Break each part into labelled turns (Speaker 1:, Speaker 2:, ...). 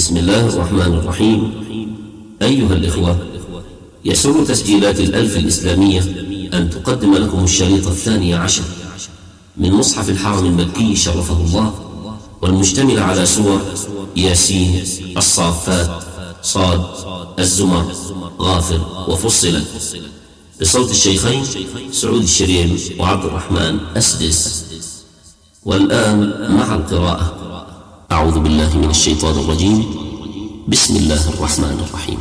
Speaker 1: بسم الله الرحمن الرحيم. أيها الإخوة، يسر تسجيلات الألف الإسلامية أن تقدم لكم الشريط 12 من مصحف الحرم المكي شرفه الله، والمشتمل على سور ياسين، الصافات، صاد، الزمر، غافر وفصلت، بصوت الشيخين سعود الشريم وعبد الرحمن أسدس. والآن مع القراءة. أعوذ بالله من الشيطان الرجيم. بسم الله الرحمن الرحيم.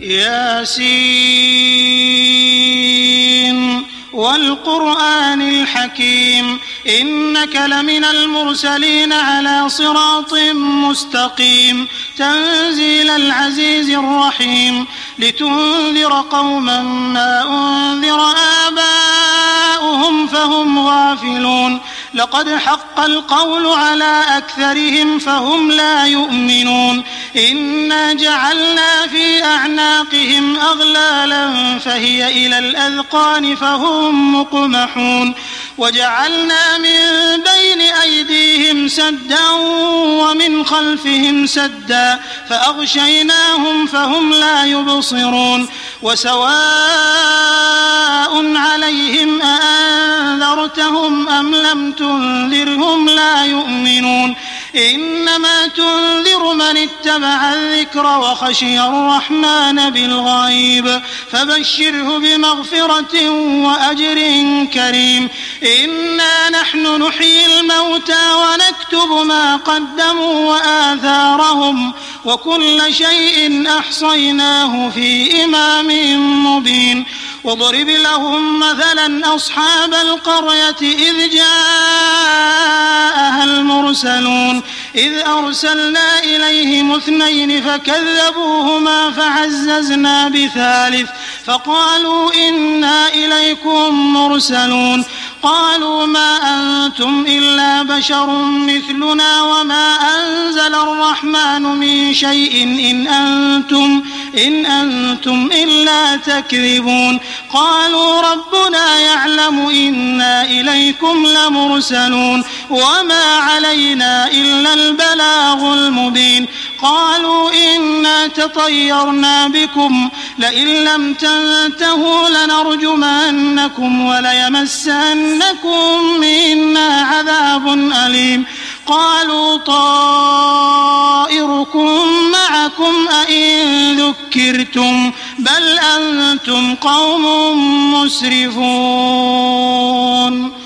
Speaker 2: ياسين والقرآن الحكيم إنك لمن المرسلين على صراط مستقيم تنزيل العزيز الرحيم لتنذر قوما ما أنذر آباؤهم فهم غافلون لقد حق القول على أكثرهم فهم لا يؤمنون إنا جعلنا في أعناقهم أغلالا فهي إلى الأذقان فهم مقمحون وجعلنا من بين أيديهم سدا ومن خلفهم سدا فأغشيناهم فهم لا يبصرون وسواء عليهم أأنذرتهم أم لم تنذرهم لا يؤمنون إنما تنذر من اتبع الذكر وخشي الرحمن بالغيب فبشره بمغفرة وأجر كريم إنا نحن نحيي الموتى ونكتب ما قدموا وآثارهم وكل شيء أحصيناه في إمام مبين واضرب لهم مثلا أصحاب القرية إذ جاءها المرسلون إذ أرسلنا إليهم 2 فكذبوهما فعززنا بثالث فقالوا إنا إليكم مرسلون قالوا ما أنتم إلا بشر مثلنا وما أنزل الرحمن من شيء إن أنتم إلا تكذبون قالوا ربنا يعلم إنا إليكم لمرسلون وما علينا إلا البلاغ المبين قالوا إنا تطيرنا بكم لئن لم تنتهوا لنرجمنكم وليمسنكم منا عذاب أليم قالوا طائركم معكم أئن ذكرتم بل أنتم قوم مسرفون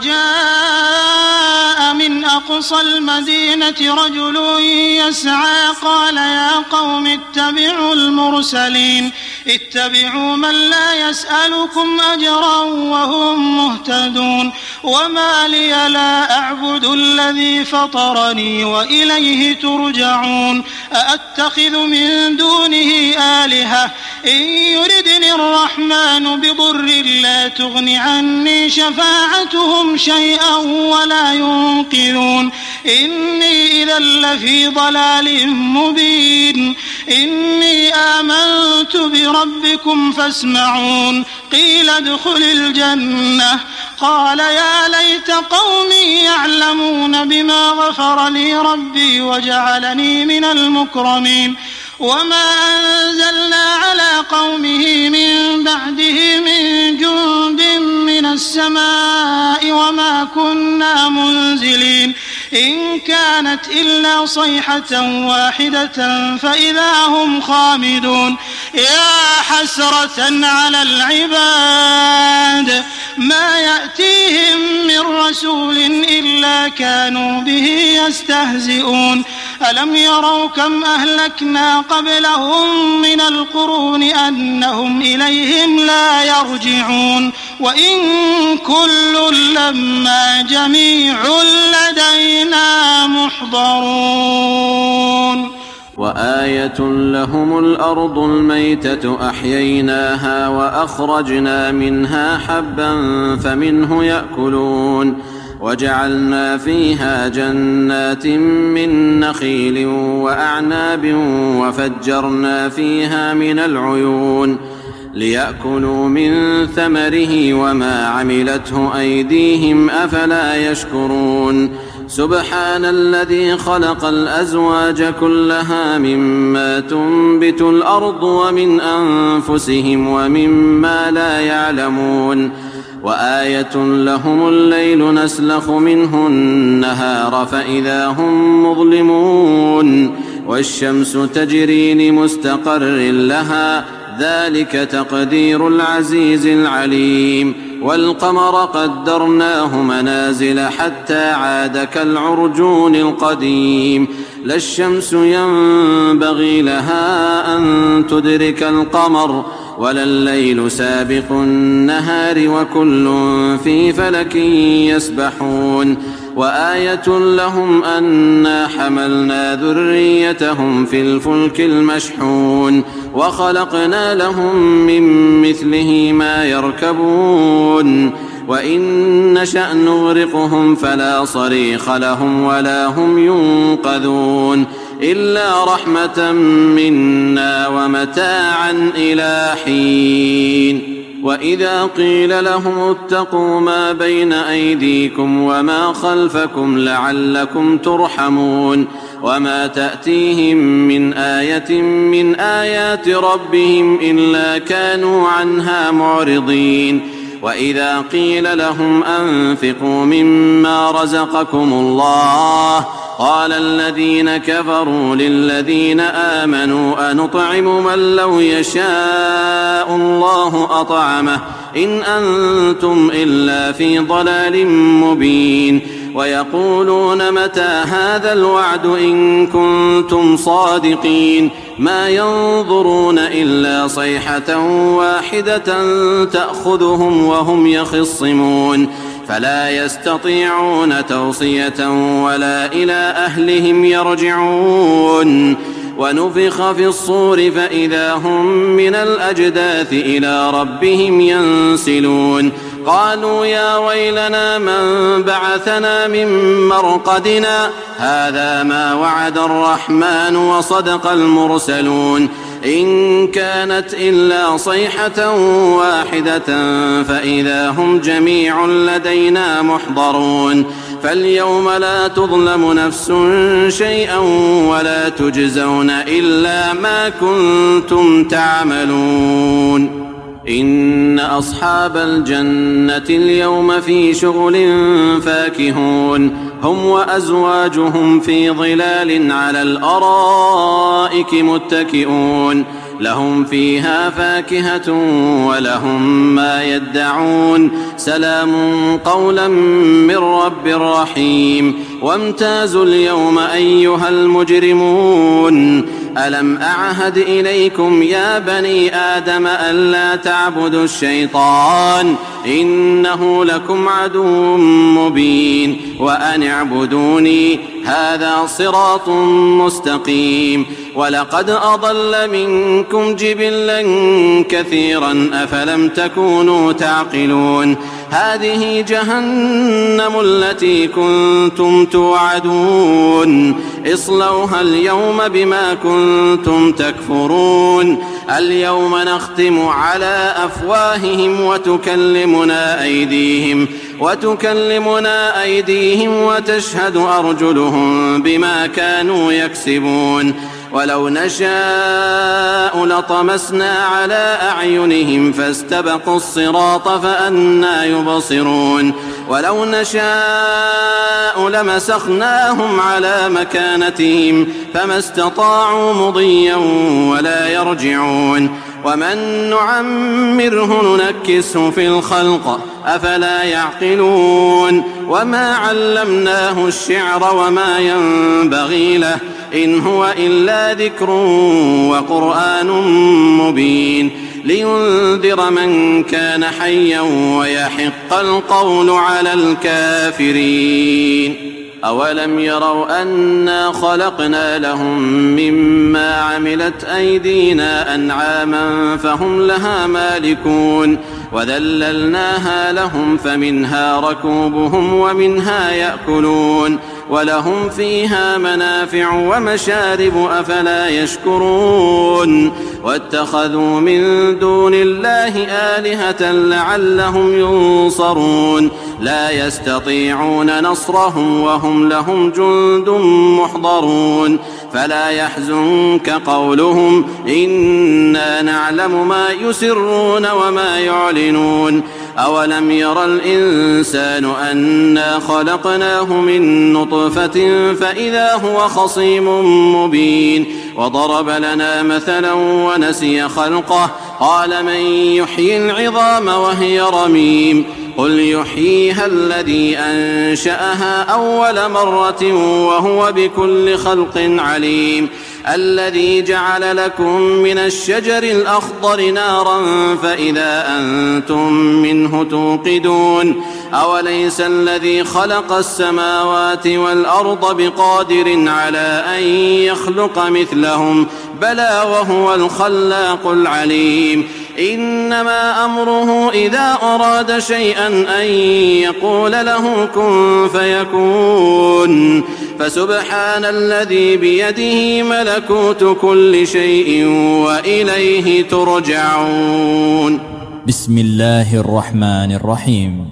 Speaker 2: وجاء من أقصى المدينة رجل يسعى قال يا قوم اتبعوا المرسلين اتبعوا من لا يسألكم أجرا وهم مهتدون وما لي لا أعبد الذي فطرني وإليه ترجعون أأتخذ من دونه آلهة إن يردني الرحمن بضر لا تغن عني شفاعتهم شيئا ولا ينقذون إني إذا لفي ضلال مبين إني آمنت بربكم فاسمعون قيل ادخل الجنة قال يا ليت قومي يعلمون بما غفر لي ربي وجعلني من المكرمين وما أنزلنا على قومه من بعده من جند من السماء وما كنا منزلين إن كانت إلا صيحة واحدة فإذا هم خامدون يا حسرة على العباد ما يأتيهم من رسول إلا كانوا به يستهزئون ألم يروا كم أهلكنا قبلهم من القرون أنهم إليهم لا يرجعون وإن كل لما جميع لدينا محضرون
Speaker 3: وآية لهم الأرض الميتة أحييناها وأخرجنا منها حبا فمنه يأكلون وجعلنا فيها جنات من نخيل وأعناب وفجرنا فيها من العيون ليأكلوا من ثمره وما عملته أيديهم أفلا يشكرون سبحان الذي خلق الأزواج كلها مما تنبت الأرض ومن أنفسهم ومما لا يعلمون وآية لهم الليل نسلخ منه النهار فإذا هم مظلمون والشمس تجري لمستقر لها ذلك تقدير العزيز العليم والقمر قدرناه منازل حتى عاد كالعرجون القديم لا الشمس ينبغي لها أن تدرك القمر ولا الليل سابق النهار وكل في فلك يسبحون وآية لهم أنا حملنا ذريتهم في الفلك المشحون وخلقنا لهم من مثله ما يركبون وإن نشأ نغرقهم فلا صريخ لهم ولا هم ينقذون إلا رحمة منا ومتاعا إلى حين وإذا قيل لهم اتقوا ما بين أيديكم وما خلفكم لعلكم ترحمون وما تأتيهم من آية من آيات ربهم إلا كانوا عنها معرضين وإذا قيل لهم أنفقوا مما رزقكم الله قال الذين كفروا للذين آمنوا أنطعم من لو يشاء الله أطعمه إن أنتم إلا في ضلال مبين ويقولون متى هذا الوعد إن كنتم صادقين ما ينظرون إلا صيحة واحدة تأخذهم وهم يخصمون فلا يستطيعون توصية ولا إلى أهلهم يرجعون ونفخ في الصور فإذا هم من الأجداث إلى ربهم ينسلون قالوا يا ويلنا من بعثنا من مرقدنا هذا ما وعد الرحمن وصدق المرسلون إن كانت إلا صيحة واحدة فإذا هم جميع لدينا محضرون فاليوم لا تظلم نفس شيئا ولا تجزون إلا ما كنتم تعملون إن أصحاب الجنة اليوم في شغل فاكهون هم وأزواجهم في ظلال على الأرائك متكئون لهم فيها فاكهة ولهم ما يدعون سلام قولا من رب رحيم وامتازوا اليوم أيها المجرمون ألم أعهد إليكم يا بني آدم ألا تعبدوا الشيطان إنه لكم عدو مبين وأن اعبدوني هذا صراط مستقيم ولقد أضل منكم جبلا كثيرا أفلم تكونوا تعقلون هذه جهنم التي كنتم توعدون اصلوها اليوم بما كنتم تكفرون اليوم نختم على أفواههم وتكلمنا أيديهم وتشهد أرجلهم بما كانوا يكسبون ولو نشاء لطمسنا على أعينهم فاستبقوا الصراط فأنى يبصرون ولو نشاء لمسخناهم على مكانتهم فما استطاعوا مضيا ولا يرجعون ومن نعمره ننكسه في الخلق أفلا يعقلون وما علمناه الشعر وما ينبغي له إن هو إلا ذكر وقرآن مبين لينذر من كان حيا ويحق القول على الكافرين أولم يروا أنا خلقنا لهم مما عملت أيدينا أنعاما فهم لها مالكون وذللناها لهم فمنها ركوبهم ومنها يأكلون ولهم فيها منافع ومشارب أفلا يشكرون واتخذوا من دون الله آلهة لعلهم ينصرون لا يستطيعون نصرهم وهم لهم جند محضرون فلا يحزنك قولهم إنا نعلم ما يسرون وما يعلنون أولم ير الإنسان أنا خلقناه من نطفة فإذا هو خصيم مبين وضرب لنا مثلا ونسي خلقه قال من يحيي العظام وهي رميم قل يحييها الذي أنشأها أول مرة وهو بكل خلق عليم الذي جعل لكم من الشجر الأخضر نارا فإذا أنتم منه توقدون أوليس الذي خلق السماوات والأرض بقادر على أن يخلق مثلهم بلى وهو الخلاق العليم إنما أمره إذا أراد شيئا أن يقول له كن فيكون فسبحان الذي بيده ملكوت كل شيء وإليه ترجعون
Speaker 4: بسم الله الرحمن الرحيم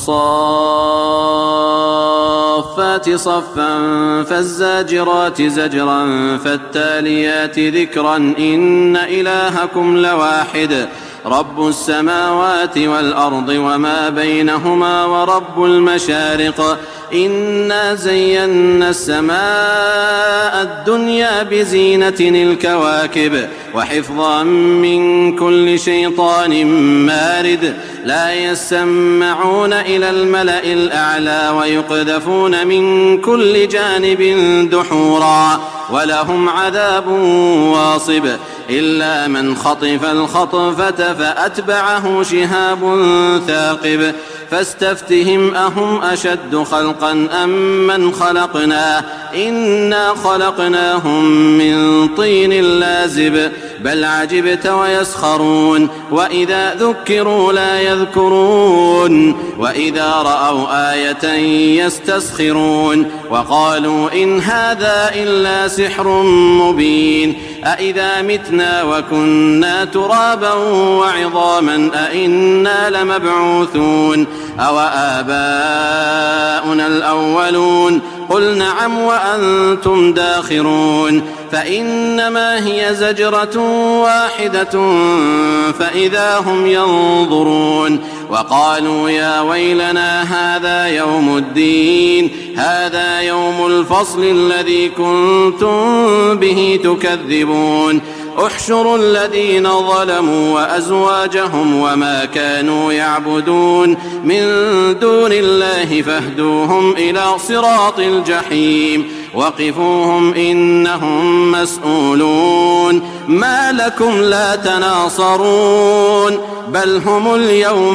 Speaker 3: والصافات صفا فالزاجرات زجرا فالتاليات ذكرا إن إلهكم لواحد رب السماوات والأرض وما بينهما ورب المشارق إنا زينا السماء الدنيا بزينة الكواكب وحفظا من كل شيطان مارد لا يسمعون إلى الملأ الأعلى ويقذفون من كل جانب دحورا ولهم عذاب واصب إلا من خطف الخطفة فأتبعه شهاب ثاقب فاستفتهم أهم أشد خلقا أم من خلقنا إنا خلقناهم من طين لازب بل عجبت ويسخرون وإذا ذكروا لا يذكرون وإذا رأوا آية يستسخرون وقالوا إن هذا إلا سحر مبين أإذا متنا وكنا ترابا وعظاما أإنا لمبعوثون أو آباؤنا الأولون قل نعم وأنتم داخرون فإنما هي زجرة واحدة فإذا هم ينظرون وقالوا يا ويلنا هذا يوم الدين هذا يوم الفصل الذي كنتم به تكذبون احشروا الذين ظلموا وأزواجهم وما كانوا يعبدون من دون الله فاهدوهم إلى صراط الجحيم وقفوهم إنهم مسؤولون ما لكم لا تناصرون بل هم اليوم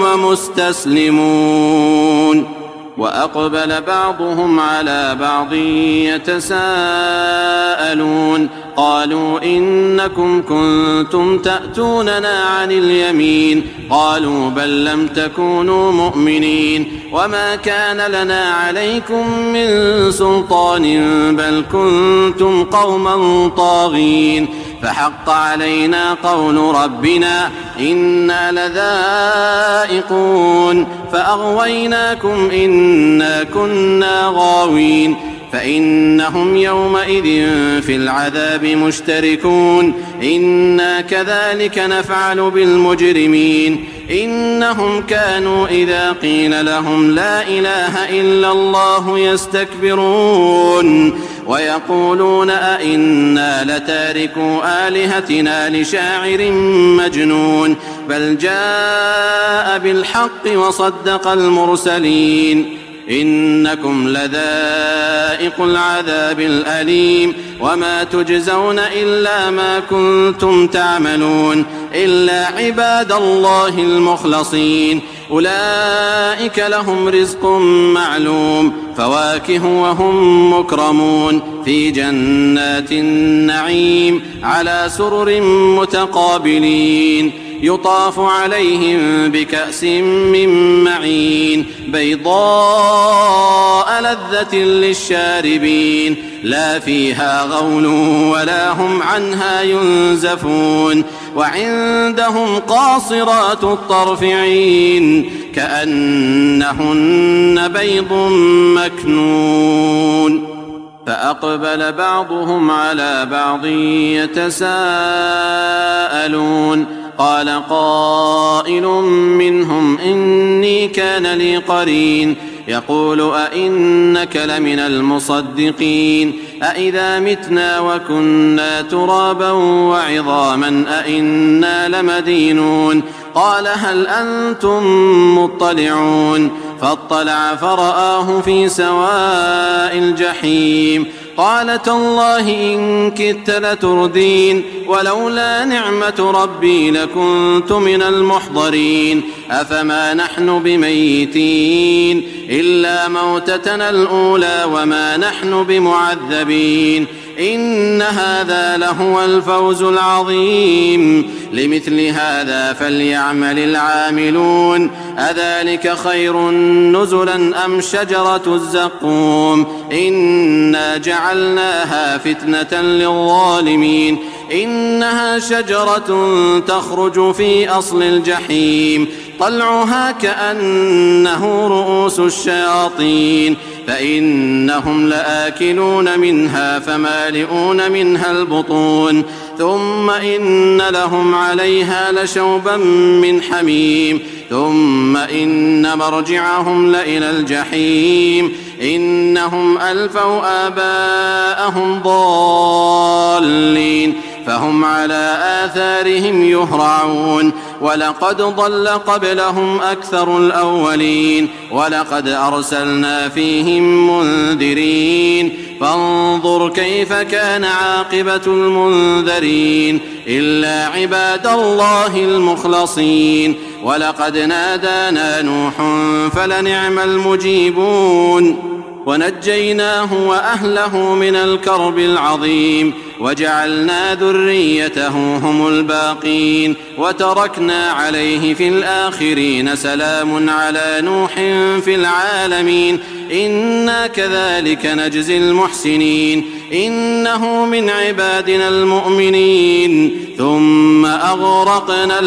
Speaker 3: مستسلمون وأقبل بعضهم على بعض يتساءلون قالوا إنكم كنتم تأتوننا عن اليمين قالوا بل لم تكونوا مؤمنين وما كان لنا عليكم من سلطان بل كنتم قوما طاغين فحق علينا قول ربنا إنا لذائقون فأغويناكم إنا كنا غاوين فإنهم يومئذ في العذاب مشتركون إنا كذلك نفعل بالمجرمين إنهم كانوا إذا قيل لهم لا إله إلا الله يستكبرون ويقولون أئنا لتاركوا آلهتنا لشاعر مجنون بل جاء بالحق وصدق المرسلين إنكم لذائق العذاب الأليم وما تجزون إلا ما كنتم تعملون إلا عباد الله المخلصين أولئك لهم رزق معلوم فواكه وهم مكرمون في جنات النعيم على سرر متقابلين يطاف عليهم بكأس من معين بيضاء لذة للشاربين لا فيها غول ولا هم عنها ينزفون وعندهم قاصرات الطرف عين كأنهن بيض مكنون فأقبل بعضهم على بعض يتساءلون قال قائل منهم إني كان لي قرين يقول أئنك لمن المصدقين أئذا متنا وكنا ترابا وعظاما أئنا لمدينون قال هل أنتم مطلعون فاطلع فرآه في سواء الجحيم قال تالله إن كدت لتردين ولولا نعمة ربي لكنت من المحضرين أفما نحن بميتين إلا موتتنا الأولى وما نحن بمعذبين إن هذا لهو الفوز العظيم لمثل هذا فليعمل العاملون أذلك خير نزلا أم شجرة الزقوم إنا جعلناها فتنة للظالمين إنها شجرة تخرج في أصل الجحيم طلعها كأنه رؤوس الشياطين فإنهم لآكلون منها فمالئون منها البطون ثم إن لهم عليها لشوبا من حميم ثم إن مرجعهم لإلى الجحيم إنهم ألفوا آباءهم ضالين فهم على آثارهم يهرعون ولقد ضل قبلهم أكثر الأولين ولقد أرسلنا فيهم منذرين فانظر كيف كان عاقبة المنذرين إلا عباد الله المخلصين ولقد نادانا نوح فلنعم المجيبون ونجيناه وأهله من الكرب العظيم وجعلنا ذريته هم الباقين وتركنا عليه في الآخرين سلام على نوح في العالمين إنا كذلك نجزي المحسنين إنه من عبادنا المؤمنين ثم أغرقنا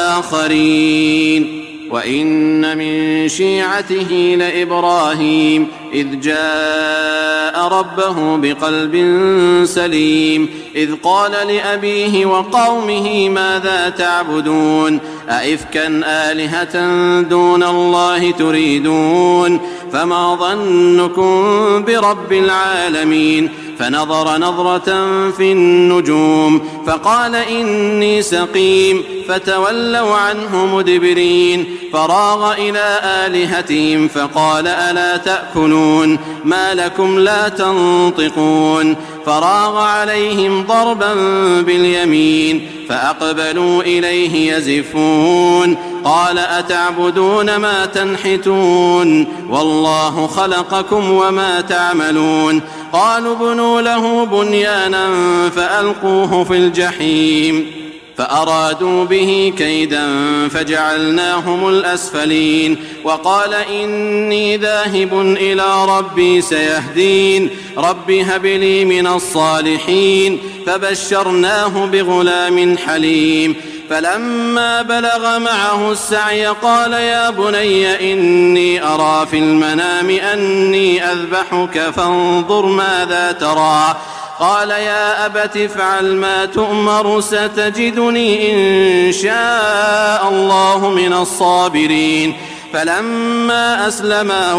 Speaker 3: الآخرين وإن من شيعته لإبراهيم إذ جاء ربه بقلب سليم إذ قال لأبيه وقومه ماذا تعبدون أئفكا آلهة دون الله تريدون فما ظنكم برب العالمين فنظر نظرة في النجوم فقال إني سقيم فتولوا عنه مدبرين فراغ إلى آلهتهم فقال ألا تأكلون ما لكم لا تنطقون فراغ عليهم ضربا باليمين فأقبلوا إليه يزفون قال أتعبدون ما تنحتون والله خلقكم وما تعملون قالوا ابنوا له بنيانا فألقوه في الجحيم فأرادوا به كيدا فجعلناهم الأسفلين وقال إني ذاهب إلى ربي سيهدين رب هب لي من الصالحين فبشرناه بغلام حليم فلما بلغ معه السعي قال يا بني إني أرى في المنام أني أذبحك فانظر ماذا ترى قال يا أبت افعل ما تؤمر ستجدني إن شاء الله من الصابرين فلما أسلما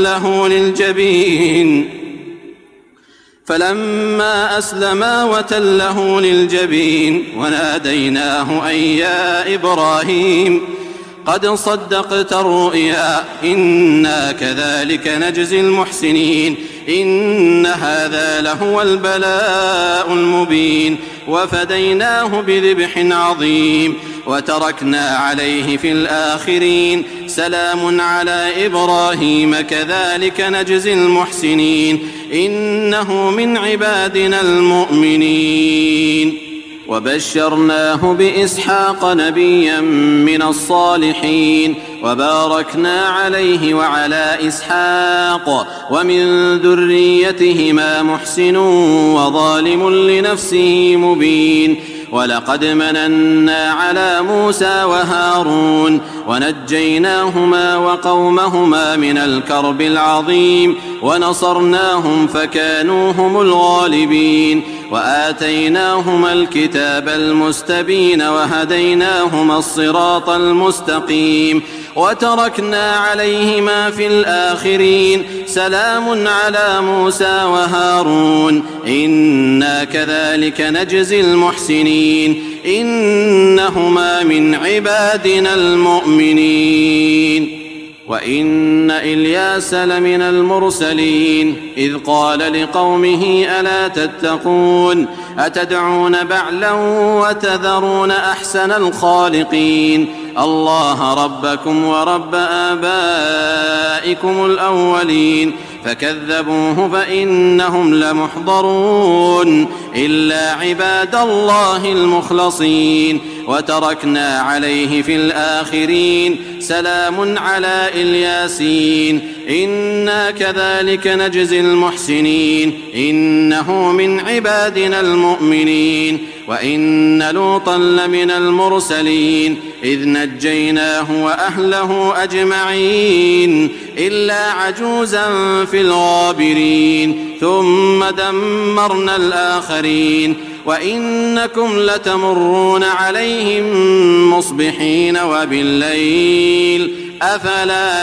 Speaker 3: وتله للجبين وناديناه أن يا إبراهيم قد صدقت الرؤيا إنا كذلك نجزي المحسنين إن هذا لهو البلاء المبين وفديناه بذبح عظيم وتركنا عليه في الآخرين سلام على إبراهيم كذلك نجزي المحسنين إنه من عبادنا المؤمنين وبشرناه بإسحاق نبيا من الصالحين وباركنا عليه وعلى إسحاق ومن ذريتهما محسن وظالم لنفسه مبين ولقد مننا على موسى وهارون ونجيناهما وقومهما من الكرب العظيم ونصرناهم فكانوا هم الغالبين وآتيناهما الكتاب المستبين وهديناهما الصراط المستقيم وتركنا عليهما في الآخرين سلام على موسى وهارون إنا كذلك نجزي المحسنين إنهما من عبادنا المؤمنين وإن إلياس لمن المرسلين إذ قال لقومه ألا تتقون أتدعون بعلا وتذرون أحسن الخالقين الله ربكم ورب آبائكم الأولين فكذبوه فإنهم لمحضرون إلا عباد الله المخلصين وتركنا عليه في الآخرين سلام على الياسين إنا كذلك نجزي المحسنين إنه من عبادنا المؤمنين وإن لوطا لمن المرسلين إذ نجيناه وأهله أجمعين إلا عجوزا في الغابرين ثم دمرنا الآخرين وإنكم لتمرون عليهم مصبحين وبالليل أفلا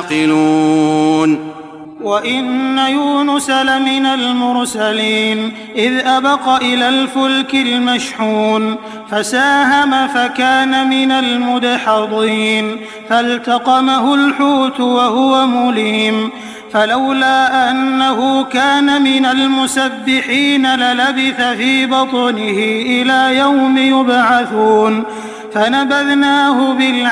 Speaker 3: تعقلون
Speaker 2: وإن يونس لمن المرسلين إذ أبق إلى الفلك المشحون فساهم فكان من المدحضين فالتقمه الحوت وهو مليم فلولا أنه كان من المسبحين للبث في بطنه إلى يوم يبعثون فنبذناه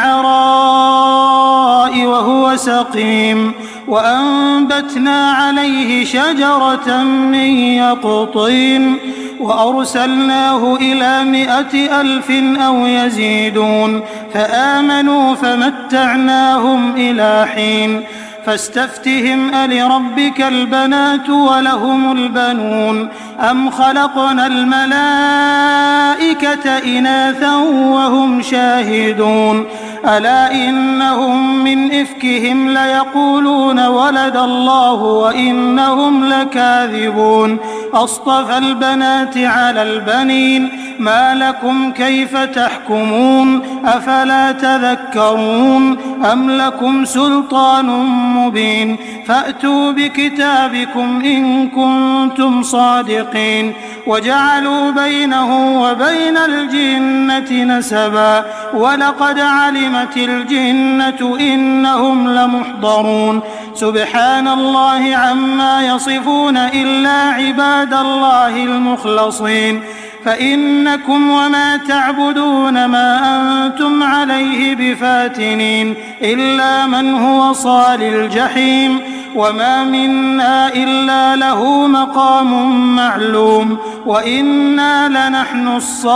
Speaker 2: بالعراء وهو سقيم وأنبتنا عليه شجرة من يقطين وأرسلناه إلى 100,000 أو يزيدون فآمنوا فمتعناهم إلى حين فاستفتهم ألربك البنات ولهم البنون أم خلقنا الملائكة إناثا وهم شاهدون ألا إنهم من إفكهم ليقولون ولد الله وإنهم لكاذبون أصطفى البنات على البنين ما لكم كيف تحكمون أفلا تذكرون أم لكم سلطان مبين فأتوا بكتابكم إن كنتم صادقين وجعلوا بينه وبين الجنة نسبا ولقد علمت الجنة إنهم لمحضرون سبحان الله عما يصفون إلا عباد الله المخلصين فإنكم وما تعبدون ما أنتم عليه بفاتنين إلا من هو صال الجحيم وما منا إلا له مقام معلوم وإنا لنحن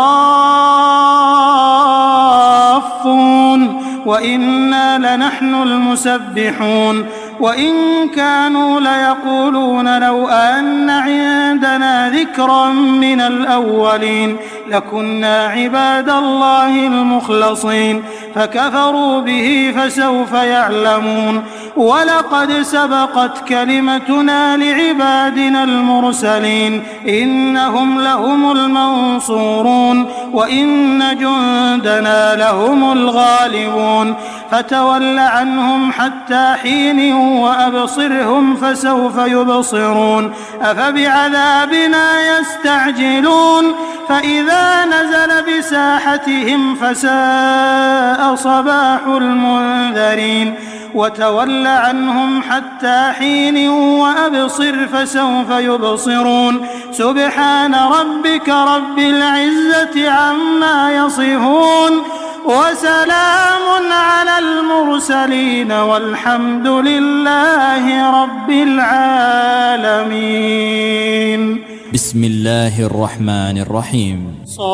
Speaker 2: الصافون وإنا لنحن المسبحون وإن كانوا ليقولون لو أن عندنا ذكرا من الأولين لكنا عباد الله المخلصين فكفروا به فسوف يعلمون ولقد سبقت كلمتنا لعبادنا المرسلين إنهم لهم المنصورون وإن جندنا لهم الغالبون فتول عنهم حتى حين وأبصرهم فسوف يبصرون أفبعذابنا يستعجلون فإذا نزل بساحتهم فساء صباح المنذرين وتول عنهم حتى حين وأبصر فسوف يبصرون سبحان ربك رب العزة عما يصفون وسلام على المرسلين والحمد لله رب العالمين.
Speaker 4: بسم الله الرحمن الرحيم.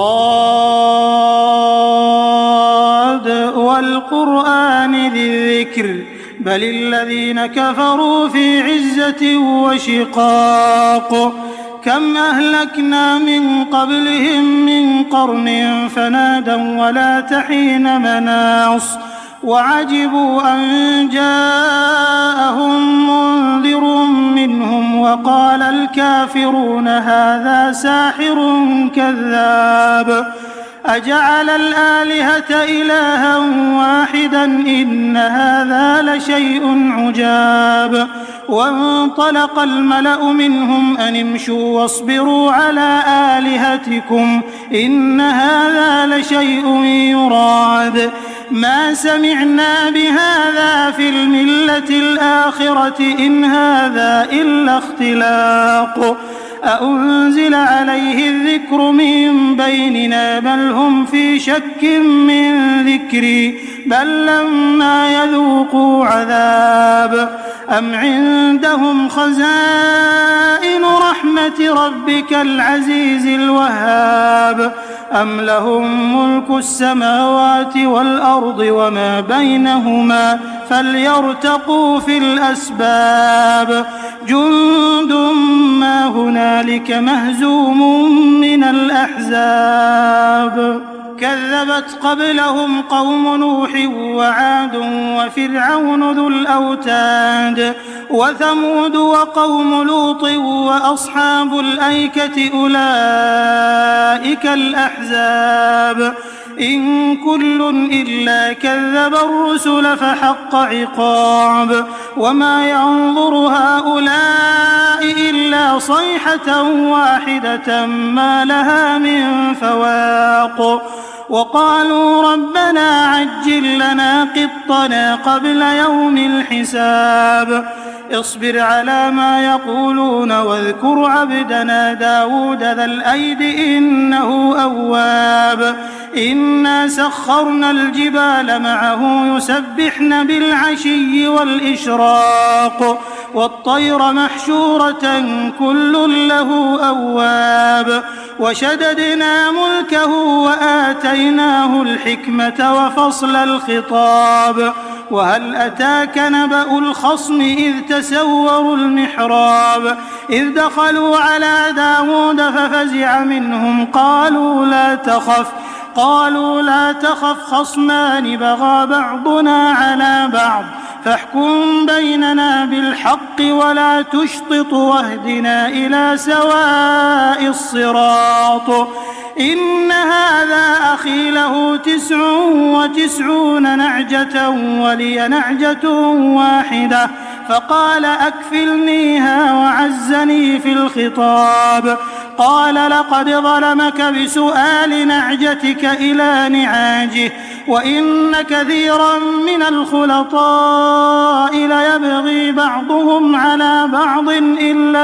Speaker 2: صاد والقرآن ذي الذكر بل الذين كفروا في عزة وشقاق كم أهلكنا من قبلهم من قرن فنادوا ولا تحين مناص وعجبوا أن جاءهم منذر منهم وقال الكافرون هذا ساحر كذاب أجعل الآلهة إلها واحدا إن هذا لشيء عجاب وانطلق الملأ منهم أن امشوا واصبروا على آلهتكم إن هذا لشيء يراد ما سمعنا بهذا في الملة الآخرة إن هذا إلا اختلاق أأنزل عليه الذكر من بيننا بل هم في شك من ذكري بل لما يذوقوا عذاب أم عندهم خزائن رحمة ربك العزيز الوهاب أم لهم ملك السماوات والأرض وما بينهما فليرتقوا في الأسباب جند ما هنالك مهزوم من الأحزاب كذبت قبلهم قوم نوح وعاد وفرعون ذو الأوتاد وثمود وقوم لوط وأصحاب الأيكة أولئك الأحزاب إن كل إلا كذب الرسل فحق عقاب وما ينظر هؤلاء إلا صيحة واحدة ما لها من فواق وقالوا ربنا عجل لنا قطنا قبل يوم الحساب اصبر على ما يقولون واذكر عبدنا داود ذا الأيد إنه أواب إنا سخرنا الجبال معه يسبحن بالعشي والإشراق والطير محشورة كل له أواب وشددنا ملكه وآتيناه الحكمة وفصل الخطاب وهل أتاك نبأ الخصم إذ تسوروا المحراب إذ دخلوا على داود ففزع منهم قالوا لا تخف خصمان بغى بعضنا على بعض فاحكم بيننا بالحق ولا تشطط واهدنا إلى سواء الصراط إن هذا أخي له 99 نعجة ولي نعجة واحدة فقال أكفلنيها وعزني في الخطاب قال لقد ظلمك بسؤال نعجتك إلى نعاجه وإن كثيرا من الخلطاء ليبغي بعضهم على بعض إلا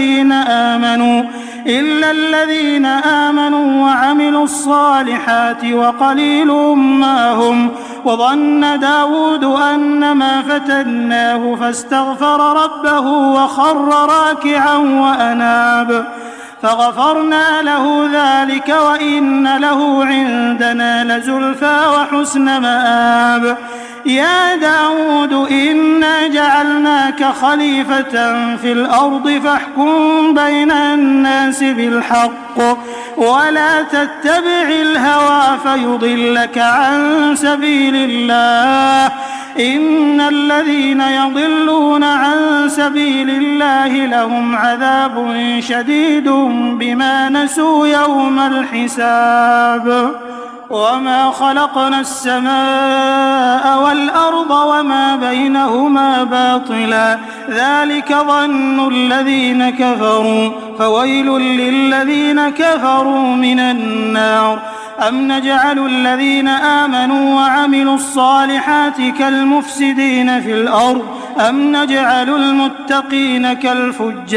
Speaker 2: الذين آمنوا وعملوا الصالحات وقليل ما هم وظن داود أنما فتناه فاستغفر ربه وخر راكعا وأناب فغفرنا له ذلك وإن له عندنا لزلفى وحسن مآب يا داود إنا جعلناك خليفة في الأرض فاحكم بين الناس بالحق ولا تتبع الهوى فيضلك عن سبيل الله إن الذين يضلون عن سبيل الله لهم عذاب شديد بما نسوا يوم الحساب وما خلقنا السماء والأرض وما بينهما باطلا ذلك ظن الذين كفروا فويل للذين كفروا من النار أم نجعل الذين آمنوا وعملوا الصالحات كالمفسدين في الأرض أم نجعل المتقين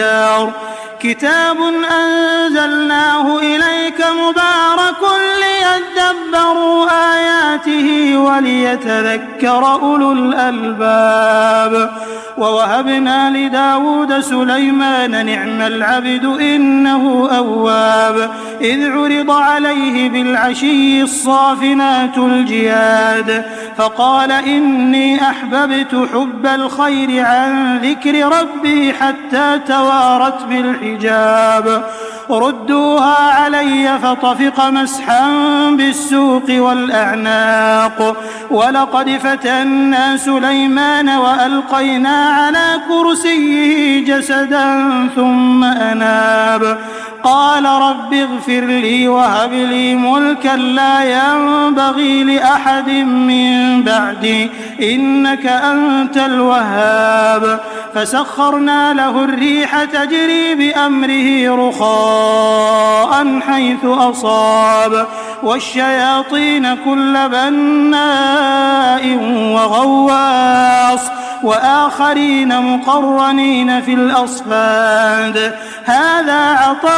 Speaker 2: كالفجار كتاب أنزلناه إليك مبارك وليدبروا آياته وليتذكر أولو الألباب. ووهبنا لداود سليمان نعم العبد إنه أواب إذ عرض عليه بالعشي الصافنات الجياد فقال إني أحببت حب الخير عن ذكر ربي حتى توارت بالحجاب ردوها علي فطفق مسحا بالسوق والأعناق ولقد فتنا سليمان وألقينا على كرسيه جسدا ثم أناب قال رب اغفر لي وهب لي ملكا لا ينبغي لأحد من بعدي إنك أنت الوهاب فسخرنا له الريح تجري بأمره رخاء حيث أصاب والشياطين كل بناء وغواص وآخرين مقرنين في الأصفاد هذا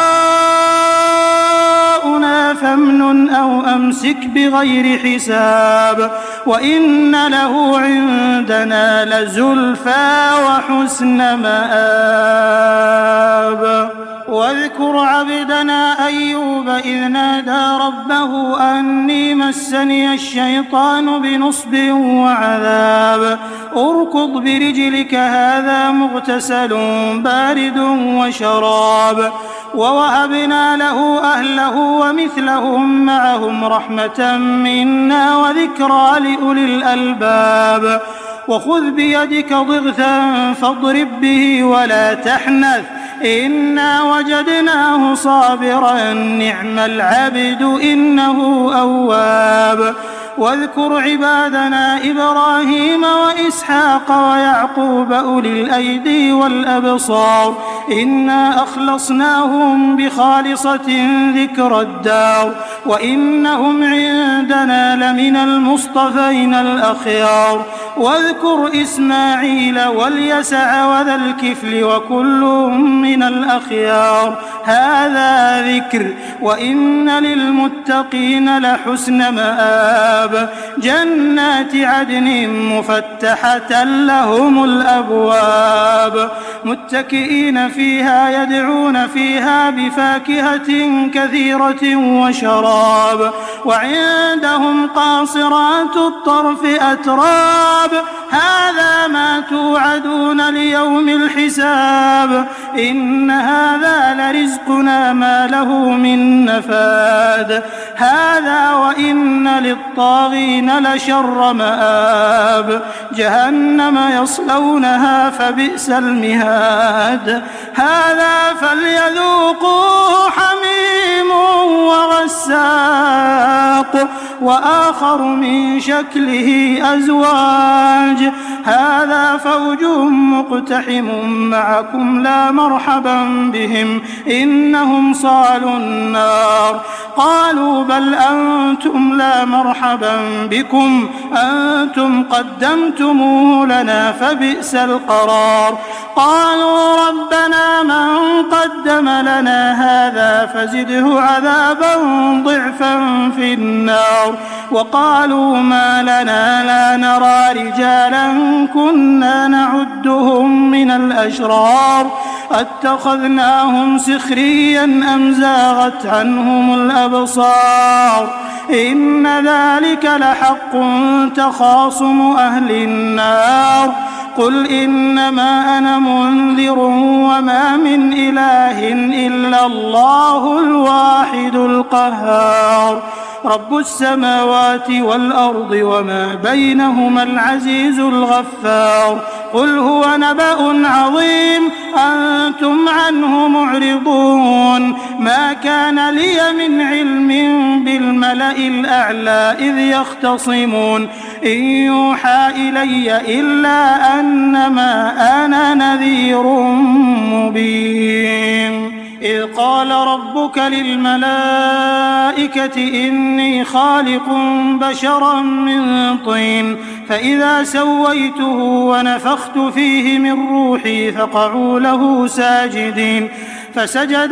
Speaker 2: عطاؤنا فامنن أو أمسك بغير حساب وإن له عندنا لزلفى وحسن مآب. واذكر عبدنا أيوب إذ نادى ربه أني مسني الشيطان بنصب وعذاب اركض برجلك هذا مغتسل بارد وشراب ووهبنا له أهله ومثلهم معهم رحمة منا وذكرى لأولي الألباب وخذ بيدك ضغثا فاضرب به ولا تحنث إنا وجدناه صابرا نعم العبد إنه أواب. واذكر عبادنا إبراهيم وإسحاق ويعقوب أولي الأيدي والأبصار إنا أخلصناهم بخالصة ذكر الدار وإنهم عندنا لمن المصطفين الأخيار. واذكر إسماعيل واليسع وذا الكفل وكل من الأخيار هذا ذكر وإن للمتقين لحسن مآب جنات عدن مفتحة لهم الأبواب متكئين فيها يدعون فيها بفاكهة كثيرة وشراب وعندهم قاصرات الطرف أتراب هذا ما توعدون ليوم الحساب إن هذا لرزقنا ما له من نفاد هذا وإن للطاغين لشر مآب جهنم يصلونها فبئس المهاد هذا فليذوقوه حميم وغساق وآخر من شكله أزواج هذا فوج مقتحم معكم لا مرحبا بهم إنهم صالوا النار قالوا بل أنتم لا مرحبا بكم أنتم قدمتموه لنا فبئس القرار قالوا ربنا من قدم لنا هذا فزده عذابا ضعفا في النار وقالوا ما لنا لا نرى رجالا كنا نعدهم من الأشرار أتخذناهم سخريا أم زاغت عنهم الأبصار إن ذلك لحق تخاصم أهل النار قل إنما أنا منذر وما من إله إلا الله الواحد القهار رب السماوات والأرض وما بينهما العزيز الغفار قل هو نبأ عظيم أنتم عنه معرضون ما كان لي من علم بالملأ الأعلى إذ يختصمون إن يوحى إلي إلا أنما أنا نذير مبين إذ قال ربك للملائكة إني خالق بشرا من طين فإذا سويته ونفخت فيه من روحي فقعوا له ساجدين فسجد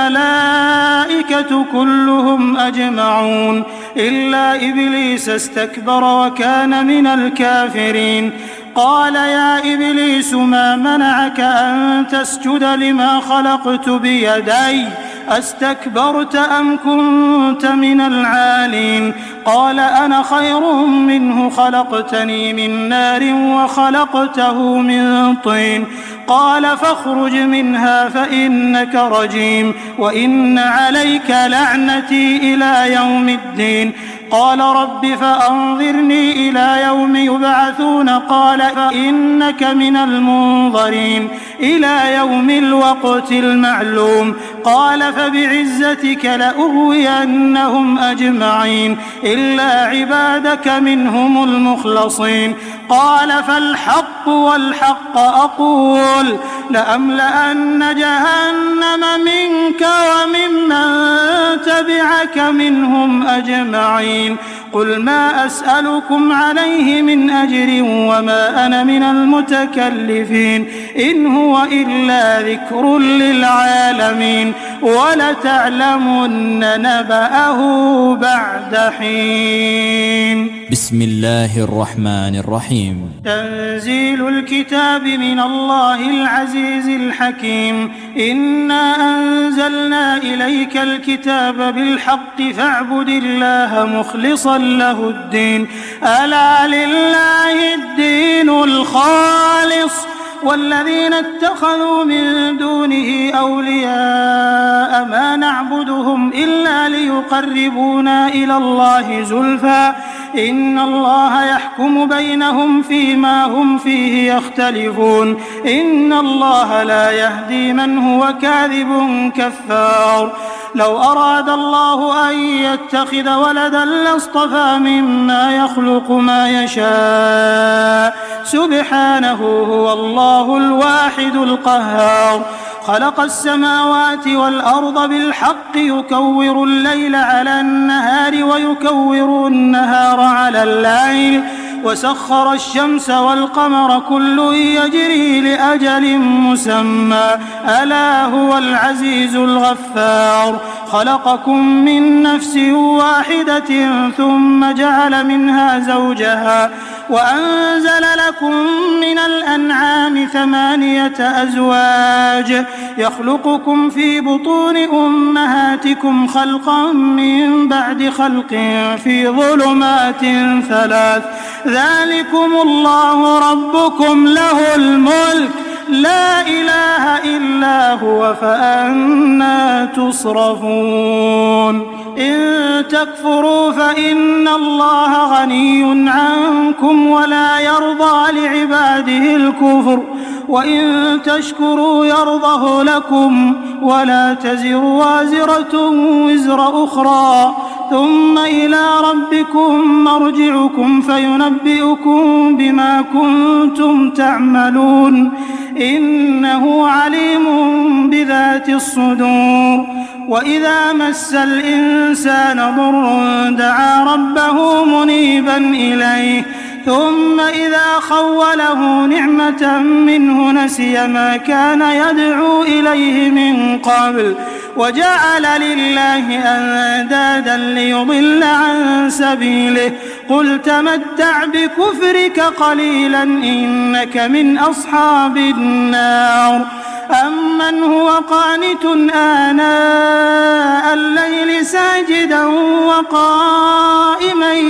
Speaker 2: الملائكة كلهم أجمعون إلا إبليس استكبر وكان من الكافرين. قال يا إبليس ما منعك أن تسجد لما خلقت بيدي أستكبرت أم كنت من العالين؟ قال أنا خير منه خلقتني من نار وخلقته من طين. قال فاخرج منها فإنك رجيم وإن عليك لعنتي إلى يوم الدين. قال رب فأنظرني إلى يوم يبعثون. قال فإنك من المنظرين إلى يوم الوقت المعلوم. قال فبعزتك لأغوينهم أجمعين إلا عبادك منهم المخلصين. قال فالحق والحق أقول لأملأن جهنم منك وممن تبعك منهم أجمعين. قل ما أسألكم عليه من أجر وما أنا من المتكلفين إن هو إلا ذكر للعالمين ولتعلمن نبأه بعد حين.
Speaker 4: بسم الله الرحمن الرحيم.
Speaker 2: تنزيل الكتاب من الله العزيز الحكيم. إنا أنزلنا إليك الكتاب بالحق فاعبد الله مخلصا له الدين ألا لله الدين الخالص والذين اتخذوا من دونه أولياء ما نعبدهم إلا ليقربونا إلى الله زلفى إن الله يحكم بينهم فيما هم فيه يختلفون إن الله لا يهدي من هو كاذب كفار. لو أراد الله أن يتخذ ولدا لاصطفى مما يخلق ما يشاء سبحانه هو الله الواحد القهار. خلق السماوات والأرض بالحق يكور الليل على النهار ويكور النهار على الليل وسخر الشمس والقمر كل يجري لأجل مسمى ألا هو العزيز الغفار. خلقكم من نفس واحدة ثم جعل منها زوجها وأنزل لكم من الأنعام 8 أزواج يخلقكم في بطون أمهاتكم خلقا من بعد خلق في ظلمات 3 ذلكم الله ربكم له الملك لا إله إلا هو فأنى تصرفون. إن تكفروا فإن الله غني عنكم ولا يرضى لعباده الكفر وإن تشكروا يرضه لكم ولا تزر وازرة وزر أخرى ثم إلى ربكم مرجعكم فينبئكم بما كنتم تعملون إنه عليم بذات الصدور. وإذا مس الإنسان ضر دعا ربه منيبا إليه ثم إذا خوله نعمة منه نسي ما كان يدعو إليه من قبل وجعل لله أندادا ليضل عن سبيله قل تمتع بكفرك قليلا إنك من أصحاب النار. أمن هو قانت آناء الليل ساجدا وقائما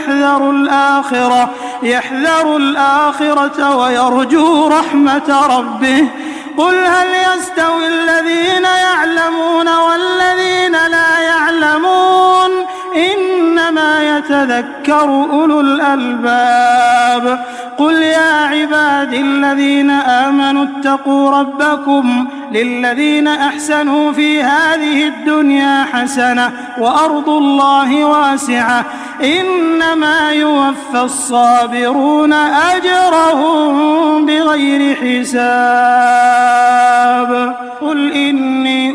Speaker 2: يحذر الآخرة ويرجو رحمة ربه قل هل يستوي الذين يعلمون والذين لا يعلمون إنما يتذكر أولو الألباب. قل يا عبادي الذين آمنوا اتقوا ربكم للذين أحسنوا في هذه الدنيا حسنة وأرض الله واسعة إنما يوفى الصابرون أجرهم بغير حساب. قل إني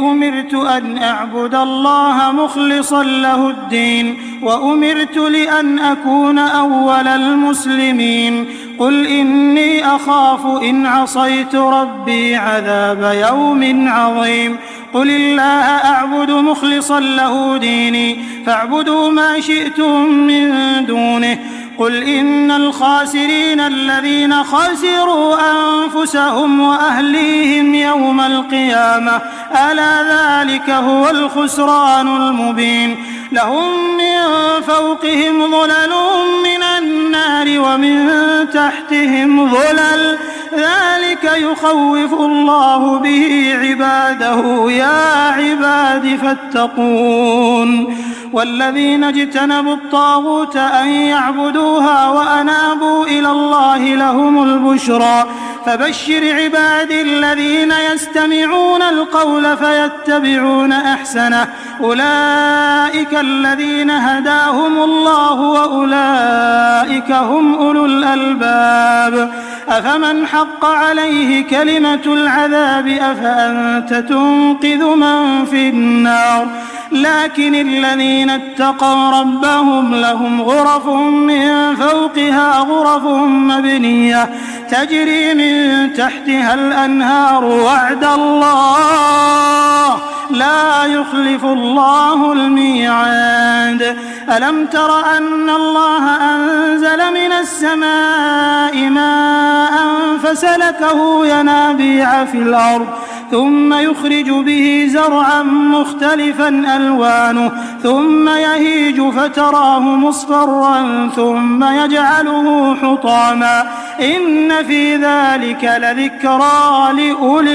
Speaker 2: أمرت أن أعبد الله مخلصا له الدين وأمرت لأن أكون أول المسلمين قل إني أخاف إن عصيت ربي عذاب يوم عظيم قل الله أعبد مخلصا له ديني فاعبدوا ما شئتم من دونه قل إن الخاسرين الذين خسروا أنفسهم وأهليهم يوم القيامة ألا ذلك هو الخسران المبين لهم من فوقهم ظلل من النار ومن تحتهم ظلل ذلك يخوف الله به عباده يا عباد فاتقون والذين اجتنبوا الطاغوت أن يعبدوها وأنابوا إلى الله لهم البشرى فبشر عبادي الذين يستمعون القول فيتبعون أحسنه أولئك الذين هداهم الله وأولئك هم أولو الألباب أفمن حق عليه كلمة العذاب أفأنت تنقذ من في النار لكن الذين اتقوا ربهم لهم غرف من فوقها غرف مبنية تجري من تحتها الأنهار وعد الله لا يخلف الله الميعاد ألم تر أن الله أنزل من السماء ماء فسلكه ينابيع في الأرض ثم يخرج به زرعا مختلفا ألوانه ثم يهيج فتراه مصفرا ثم يجعله حطاما إن في ذلك لذكرى لأولي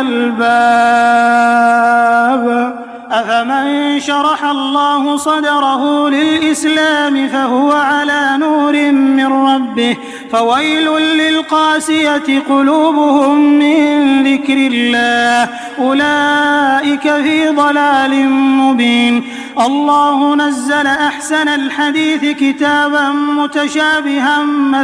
Speaker 2: الألباب أفمن شرح الله صدره للإسلام فهو على نور من ربه فويل للقاسية قلوبهم من ذكر الله أولئك في ضلال مبين الله نزل أحسن الحديث كتابا متشابها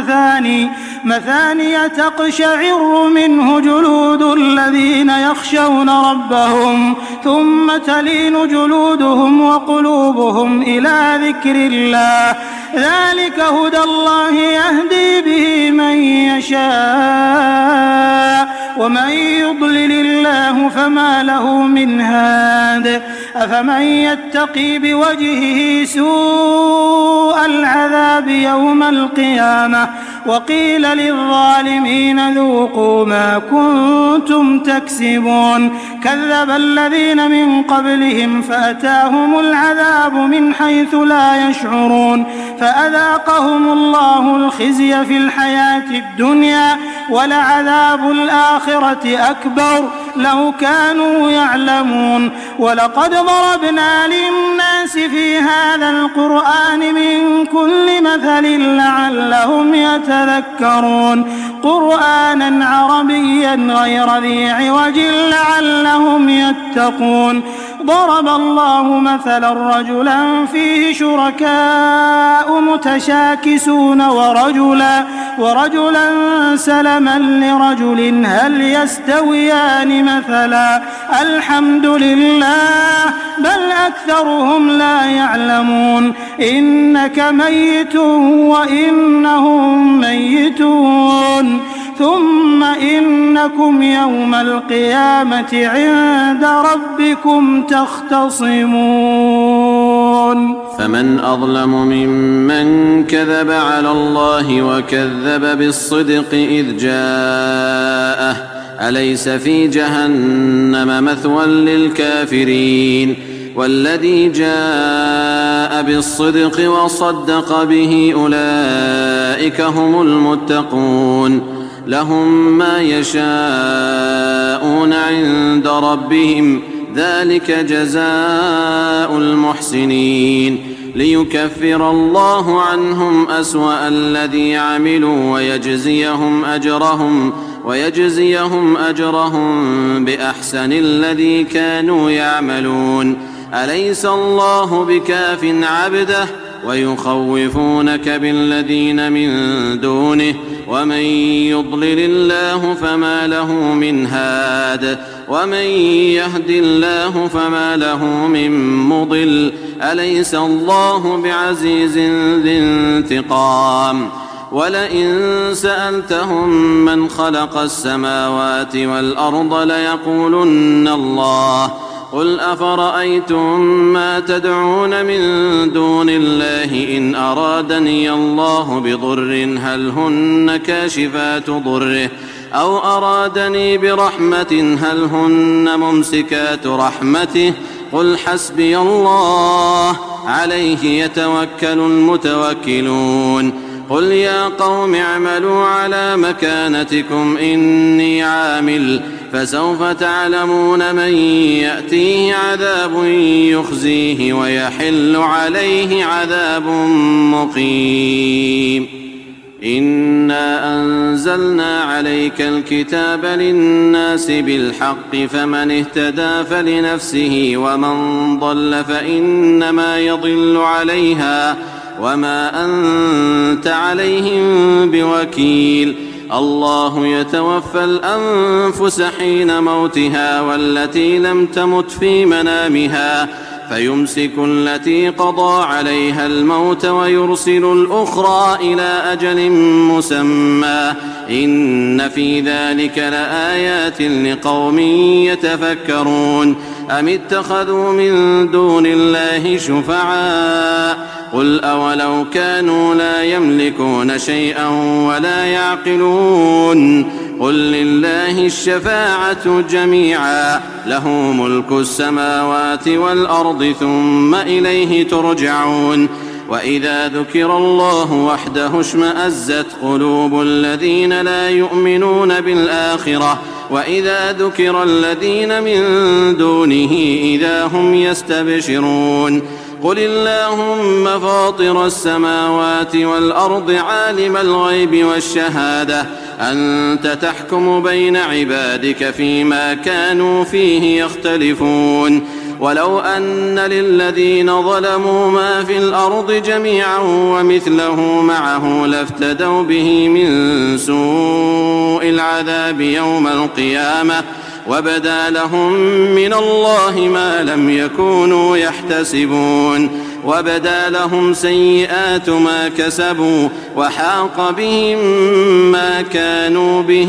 Speaker 2: مثاني تقشعر منه جلود الذين يخشون ربهم ثم تلين جلودهم وقلوبهم إلى ذكر الله ذلك هدى الله يهدي به من يشاء ومن يضلل الله فما له من هاد أفمن يتقي بوجهه سوء العذاب يوم القيامة وقيل للظالمين ذوقوا ما كنتم تكسبون كذب الذين من قبلهم فأتاهم العذاب من حيث لا يشعرون فأذاقهم الله الخزي في الحياة الدنيا ولعذاب الآخرة أكبر لو كانوا يعلمون ولقد ضربنا للناس في هذا القرآن من كل مثل لعلهم يتذكرون قرآنا عربيا غير ذي عوج لعلهم يتقون ضرب الله مثلا رجلا فيه شركاء متشاكسون ورجلا سلما لرجل هل يستويان مثلا الحمد لله بل أكثرهم لا يعلمون إنك ميت وإنهم ميتون ثم إنكم يوم القيامة عند ربكم تختصمون
Speaker 3: فمن أظلم ممن كذب على الله وكذب بالصدق إذ جاءه أليس في جهنم مثوى للكافرين والذي جاء بالصدق وصدق به أولئك هم المتقون لهم ما يشاءون عند ربهم ذلك جزاء المحسنين ليكفر الله عنهم أسوأ الذي عملوا ويجزيهم أجرهم بأحسن الذي كانوا يعملون أليس الله بكاف عبده ويخوفونك بالذين من دونه ومن يضلل الله فما له من هاد ومن يهد الله فما له من مضل أليس الله بعزيز ذي انتقام ولئن سألتهم من خلق السماوات والأرض ليقولن الله قل أفرأيتم ما تدعون من دون الله إن أرادني الله بضر هل هن كاشفات ضره أو أرادني برحمة هل هن ممسكات رحمته قل حسبي الله عليه يتوكل المتوكلون قل يا قوم اعملوا على مكانتكم إني عامل فسوف تعلمون من يأتيه عذاب يخزيه ويحل عليه عذاب مقيم إنا أنزلنا عليك الكتاب للناس بالحق فمن اهتدى فلنفسه ومن ضل فإنما يضل عليها وما أنت عليهم بوكيل الله يتوفى الأنفس حين موتها والتي لم تمت في منامها فيمسك التي قضى عليها الموت ويرسل الأخرى إلى أجل مسمى إن في ذلك لآيات لقوم يتفكرون أم اتخذوا من دون الله شفعاء قل أولو كانوا لا يملكون شيئا ولا يعقلون قل لله الشفاعة جميعا له ملك السماوات والأرض ثم إليه ترجعون وإذا ذكر الله وحده اشمأزت قلوب الذين لا يؤمنون بالآخرة وإذا ذكر الذين من دونه إذا هم يستبشرون قل اللهم فاطر السماوات والأرض عالم الغيب والشهادة أنت تحكم بين عبادك فيما كانوا فيه يختلفون ولو أن للذين ظلموا ما في الأرض جميعا ومثله معه لافتدوا به من سوء العذاب يوم القيامة وبدا لهم من الله ما لم يكونوا يحتسبون وبدا لهم سيئات ما كسبوا وحاق بهم ما كانوا به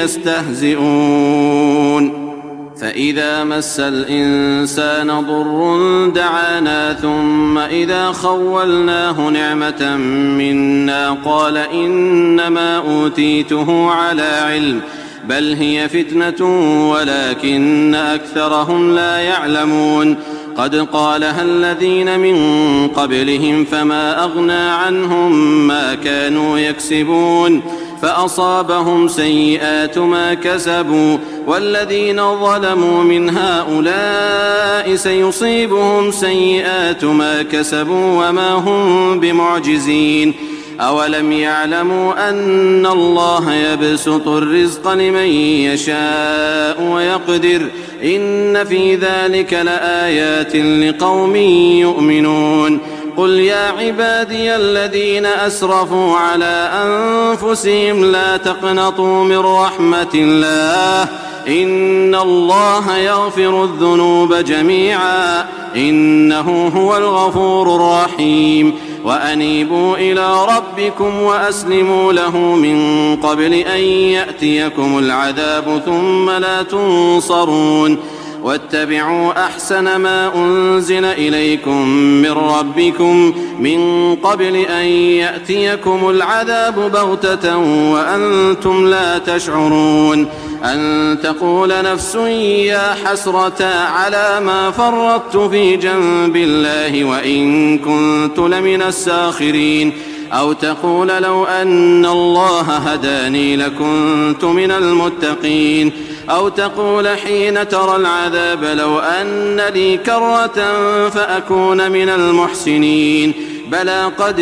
Speaker 3: يستهزئون فإذا مس الإنسان ضر دعانا ثم إذا خولناه نعمة منا قال إنما أوتيته على علم بل هي فتنة ولكن أكثرهم لا يعلمون قد قالها الذين من قبلهم فما أغنى عنهم ما كانوا يكسبون فأصابهم سيئات ما كسبوا والذين ظلموا من هؤلاء سيصيبهم سيئات ما كسبوا وما هم بمعجزين أولم يعلموا أن الله يبسط الرزق لمن يشاء ويقدر إن في ذلك لآيات لقوم يؤمنون قل يا عبادي الذين أسرفوا على أنفسهم لا تقنطوا من رحمة الله إن الله يغفر الذنوب جميعا إنه هو الغفور الرحيم وأنيبوا إلى ربكم وأسلموا له من قبل أن يأتيكم العذاب ثم لا تنصرون واتبعوا أحسن ما أنزل إليكم من ربكم من قبل أن يأتيكم العذاب بغتة وأنتم لا تشعرون أن تقول نفس يا حسرة على ما فرطت في جنب الله وإن كنت لمن الساخرين أو تقول لو أن الله هداني لكنت من المتقين أو تقول حين ترى العذاب لو أن لي كرة فأكون من المحسنين بلى قد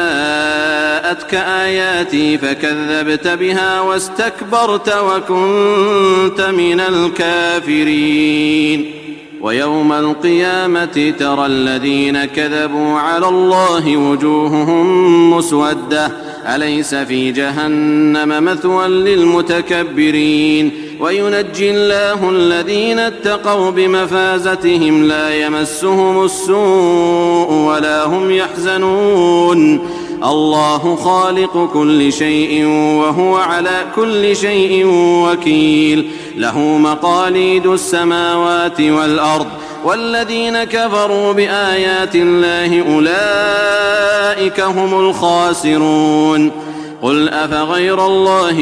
Speaker 3: جاءتك آياتي فكذبت بها واستكبرت وكنت من الكافرين ويوم القيامة ترى الذين كذبوا على الله وجوههم مسودة أليس في جهنم مثوى للمتكبرين وينجي الله الذين اتقوا بمفازتهم لا يمسهم السوء ولا هم يحزنون الله خالق كل شيء وهو على كل شيء وكيل له مقاليد السماوات والأرض والذين كفروا بآيات الله أولئك هم الخاسرون قل أفغير الله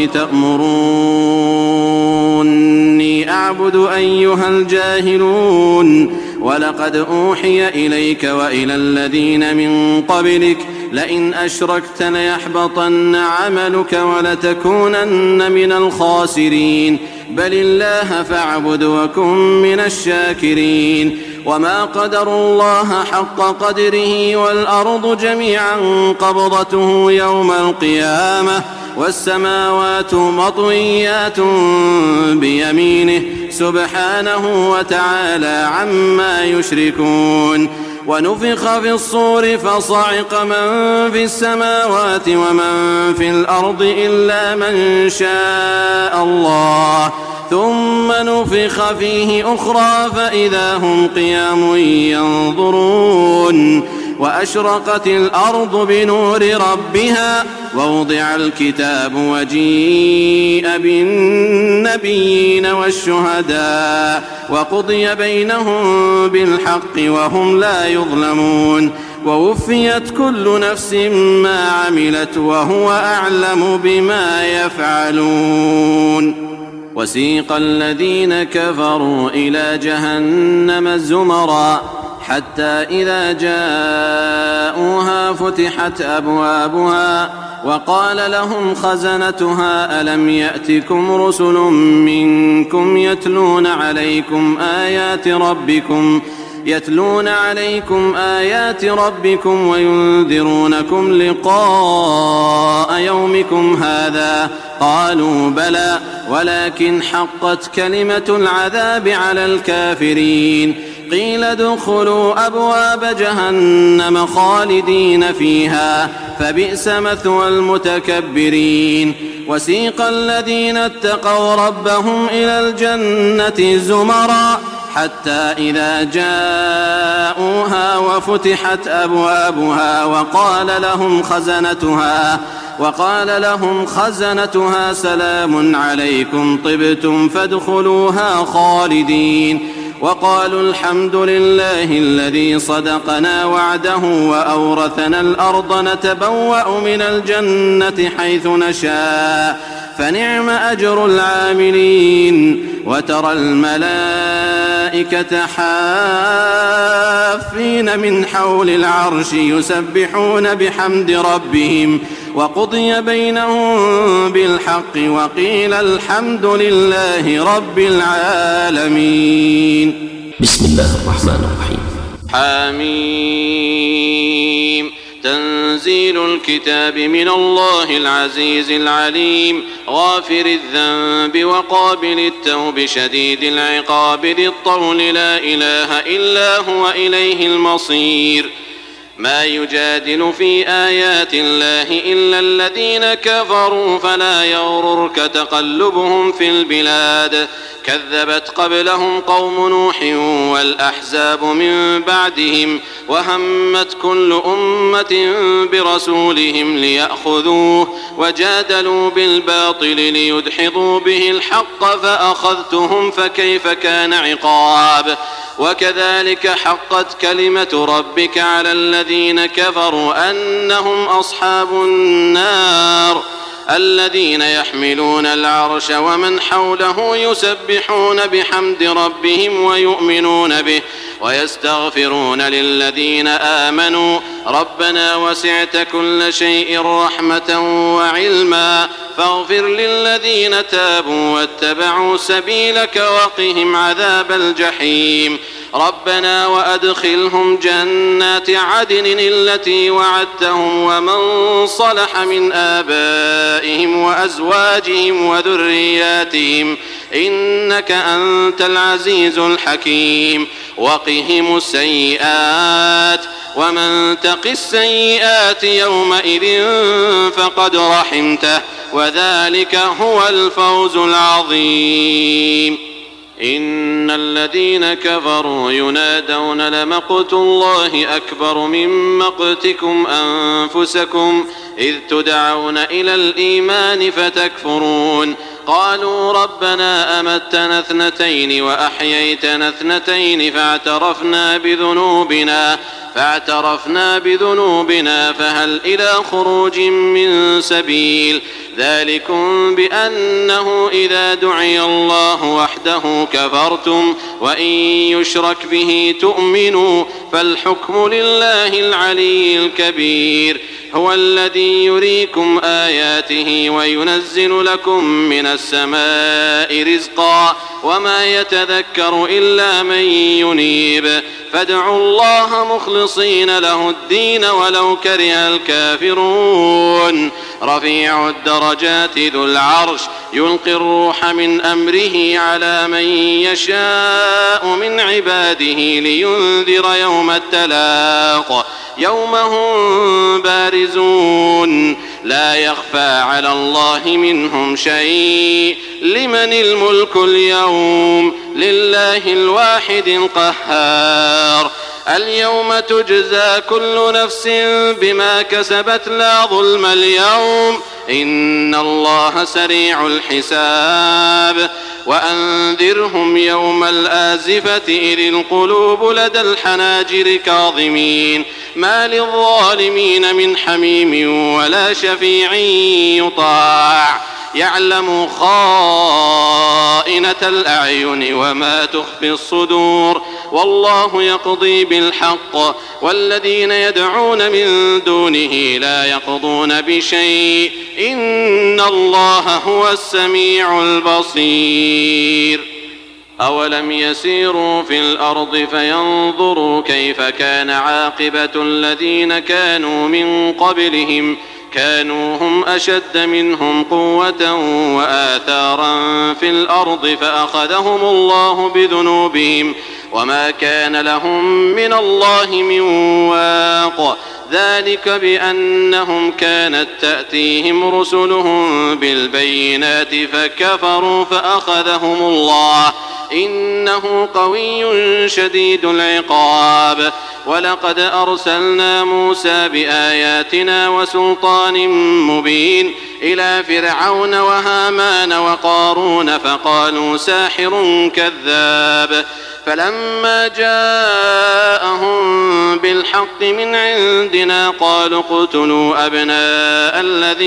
Speaker 3: تأمروني أعبد أيها الجاهلون ولقد أوحي إليك وإلى الذين من قبلك لئن أشركت ليحبطن عملك ولتكونن من الخاسرين بل الله فاعبد وكن من الشاكرين وما قدروا الله حق قدره والأرض جميعا قبضته يوم القيامة والسماوات مطويات بيمينه سبحانه وتعالى عما يشركون ونفخ في الصور فصعق من في السماوات ومن في الأرض إلا من شاء الله ثم نفخ فيه أخرى فإذا هم قيام ينظرون وأشرقت الأرض بنور ربها ووضع الكتاب وجيء بالنبيين والشهداء وقضي بينهم بالحق وهم لا يظلمون ووفيت كل نفس ما عملت وهو أعلم بما يفعلون وسيق الذين كفروا إلى جهنم زمرا حتى إذا جاءوها فتحت أبوابها وقال لهم خزنتها ألم يأتكم رسل منكم يتلون عليكم آيات ربكم وينذرونكم لقاء يومكم هذا قالوا بلى ولكن حقت كلمة العذاب على الكافرين قيل ادخلوا أبواب جهنم خالدين فيها فبئس مثوى المتكبرين وسيق الذين اتقوا ربهم إلى الجنة زمرا حتى إذا جاءوها وفتحت أبوابها وقال لهم خزنتها سلام عليكم طبتم فادخلوها خالدين وقالوا الحمد لله الذي صدقنا وعده وأورثنا الأرض نتبوأ من الجنة حيث نشاء فنعم أجر العاملين وترى الملائكة حافين من حول العرش يسبحون بحمد ربهم وقضي بينهم بالحق وقيل الحمد لله رب العالمين.
Speaker 1: بسم الله الرحمن الرحيم.
Speaker 3: حميم. تنزيل الكتاب من الله العزيز العليم غافر الذنب وقابل التوب شديد العقاب ذي الطول لا إله إلا هو إليه المصير. ما يجادل في آيات الله إلا الذين كفروا فلا يغررك تقلبهم في البلاد كذبت قبلهم قوم نوح والأحزاب من بعدهم وهمت كل أمة برسولهم ليأخذوه وجادلوا بالباطل ليدحضوا به الحق فأخذتهم فكيف كان عقاب. وكذلك حقت كلمة ربك على الذين كفروا أنهم أصحاب النار الذين يحملون العرش ومن حوله يسبحون بحمد ربهم ويؤمنون به ويستغفرون للذين آمنوا ربنا وسعت كل شيء رحمة وعلما فاغفر للذين تابوا واتبعوا سبيلك وقهم عذاب الجحيم. ربنا وأدخلهم جنات عدن التي وعدتهم ومن صلح من آبائهم وأزواجهم وذرياتهم إنك أنت العزيز الحكيم. وقهم السيئات ومن تق السيئات يومئذ فقد رحمته وذلك هو الفوز العظيم. إن الذين كفروا ينادون لمقت الله أكبر من مقتكم أنفسكم إذ تدعون إلى الإيمان فتكفرون قالوا ربنا أمتنا 2 وأحييتنا 2 فاعترفنا بذنوبنا فهل إلى خروج من سبيل ذلكم بأنه إذا دعي الله وحده كفرتم وإن يشرك به تؤمنوا فالحكم لله العلي الكبير هو الذي يريكم آياته وينزل لكم من السماء رزقا وما يتذكر إلا من ينيب فادعوا الله مخلصين له الدين ولو كره الكافرون. رفيع الدرجات ذو العرش يلقي الروح من أمره على من يشاء من عباده لينذر يوم التلاق يوم هم بارزون لا يخفى على الله منهم شيء لمن الملك اليوم لله الواحد القهار. اليوم تجزى كل نفس بما كسبت لا ظلم اليوم إن الله سريع الحساب. وأنذرهم يوم الآزفة إذ القلوب لدى الحناجر كاظمين ما للظالمين من حميم ولا شفيع يطاع يعلم خائنة الأعين وما تخفي الصدور والله يقضي بالحق والذين يدعون من دونه لا يقضون بشيء إن الله هو السميع البصير. أولم يسيروا في الأرض فينظروا كيف كان عاقبة الذين كانوا من قبلهم كانوا هم أشد منهم قوة وآثارا في الأرض فأخذهم الله بذنوبهم وما كان لهم من الله من واق ذلك بأنهم كانت تأتيهم رسلهم بالبينات فكفروا فأخذهم الله إنه قوي شديد العقاب. ولقد أرسلنا موسى بآياتنا وسلطان مبين إلى فرعون وهامان وقارون فقالوا ساحر كذاب فلما جاءهم بالحق من عندنا قالوا اقتلوا أبناء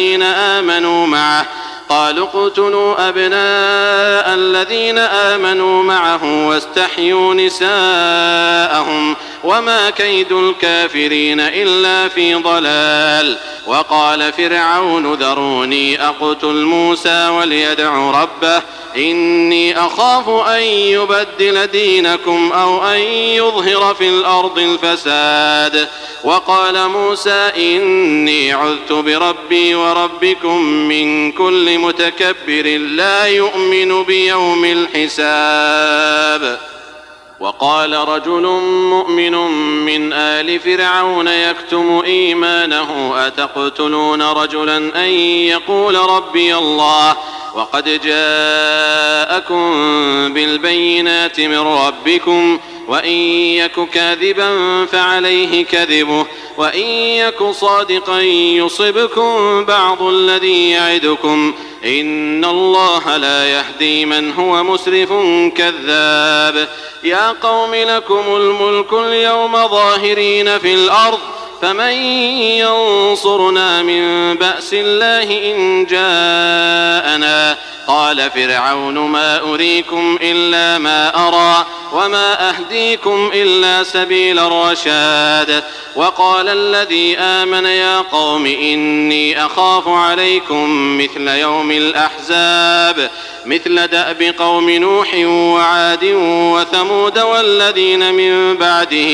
Speaker 3: الذين آمنوا معه واستحيوا نساءهم وما كيد الكافرين إلا في ضلال. وقال فرعون ذروني أقتل موسى وليدع ربه إني أخاف أن يبدل دينكم أو أن يظهر في الأرض الفساد. وقال موسى إني عذت بربي وربكم من كل متكبر لا يؤمن بيوم الحساب. وقال رجل مؤمن من آل فرعون يكتم إيمانه أتقتلون رجلا أن يقول ربي الله وقد جاءكم بالبينات من ربكم وإن يك كاذبا فعليه كذبه وإن يك صادقا يصبكم بعض الذي يعدكم إن الله لا يهدي من هو مسرف كذاب. يا قوم لكم الملك اليوم ظاهرين في الأرض فمن ينصرنا من بأس الله إن جاءنا. قال فرعون ما أريكم إلا ما أرى وما أهديكم إلا سبيل الرشاد. وقال الذي آمن يا قوم إني أخاف عليكم مثل يوم الأحزاب مثل دأب قوم نوح وعاد وثمود والذين من بعدهم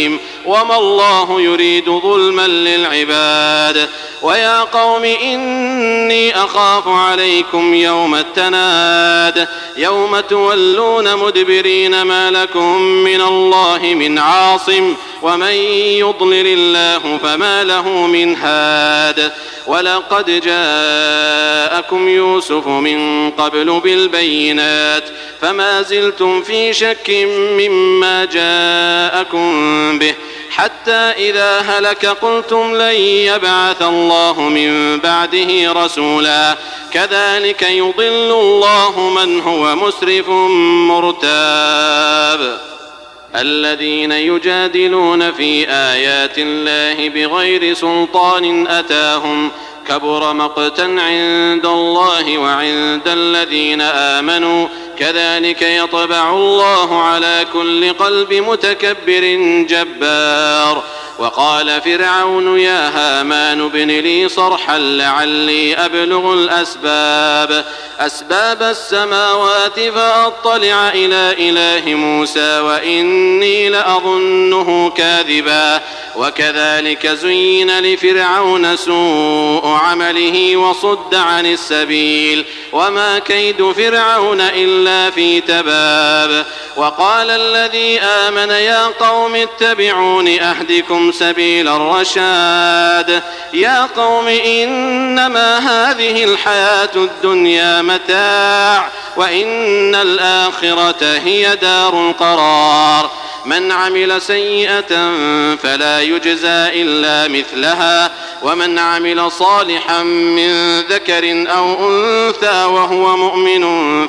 Speaker 3: وما الله يريد ظلما للعباد. ويا قوم إني أخاف عليكم يوم التناد يوم تولون مدبرين ما لكم من الله من عاصم ومن يضلل الله فما له من هاد. ولقد جاءكم يوسف من قبل بالبينات فما زلتم في شك مما جاءكم به حتى إذا هلك قلتم لن يبعث الله من بعده رسولا كذلك يضل الله من هو مسرف مرتاب. الذين يجادلون في آيات الله بغير سلطان أتاهم كبر مقتا عند الله وعند الذين آمنوا كذلك يطبع الله على كل قلب متكبر جبار. وقال فرعون يا هامان ابن لي صرحا لعلي أبلغ أسباب السماوات فأطلع إلى إله موسى وإني لأظنه كاذبا. وكذلك زين لفرعون سوء عمله وصد عن السبيل وما كيد فرعون إلا في تباب. وقال الذي آمن يا قوم اتبعون أهدكم سبيل الرشاد. يا قوم إنما هذه الحياة الدنيا متاع وإن الآخرة هي دار القرار. من عمل سيئة فلا يجزى إلا مثلها ومن عمل صالحا من ذكر أو أنثى وهو مؤمن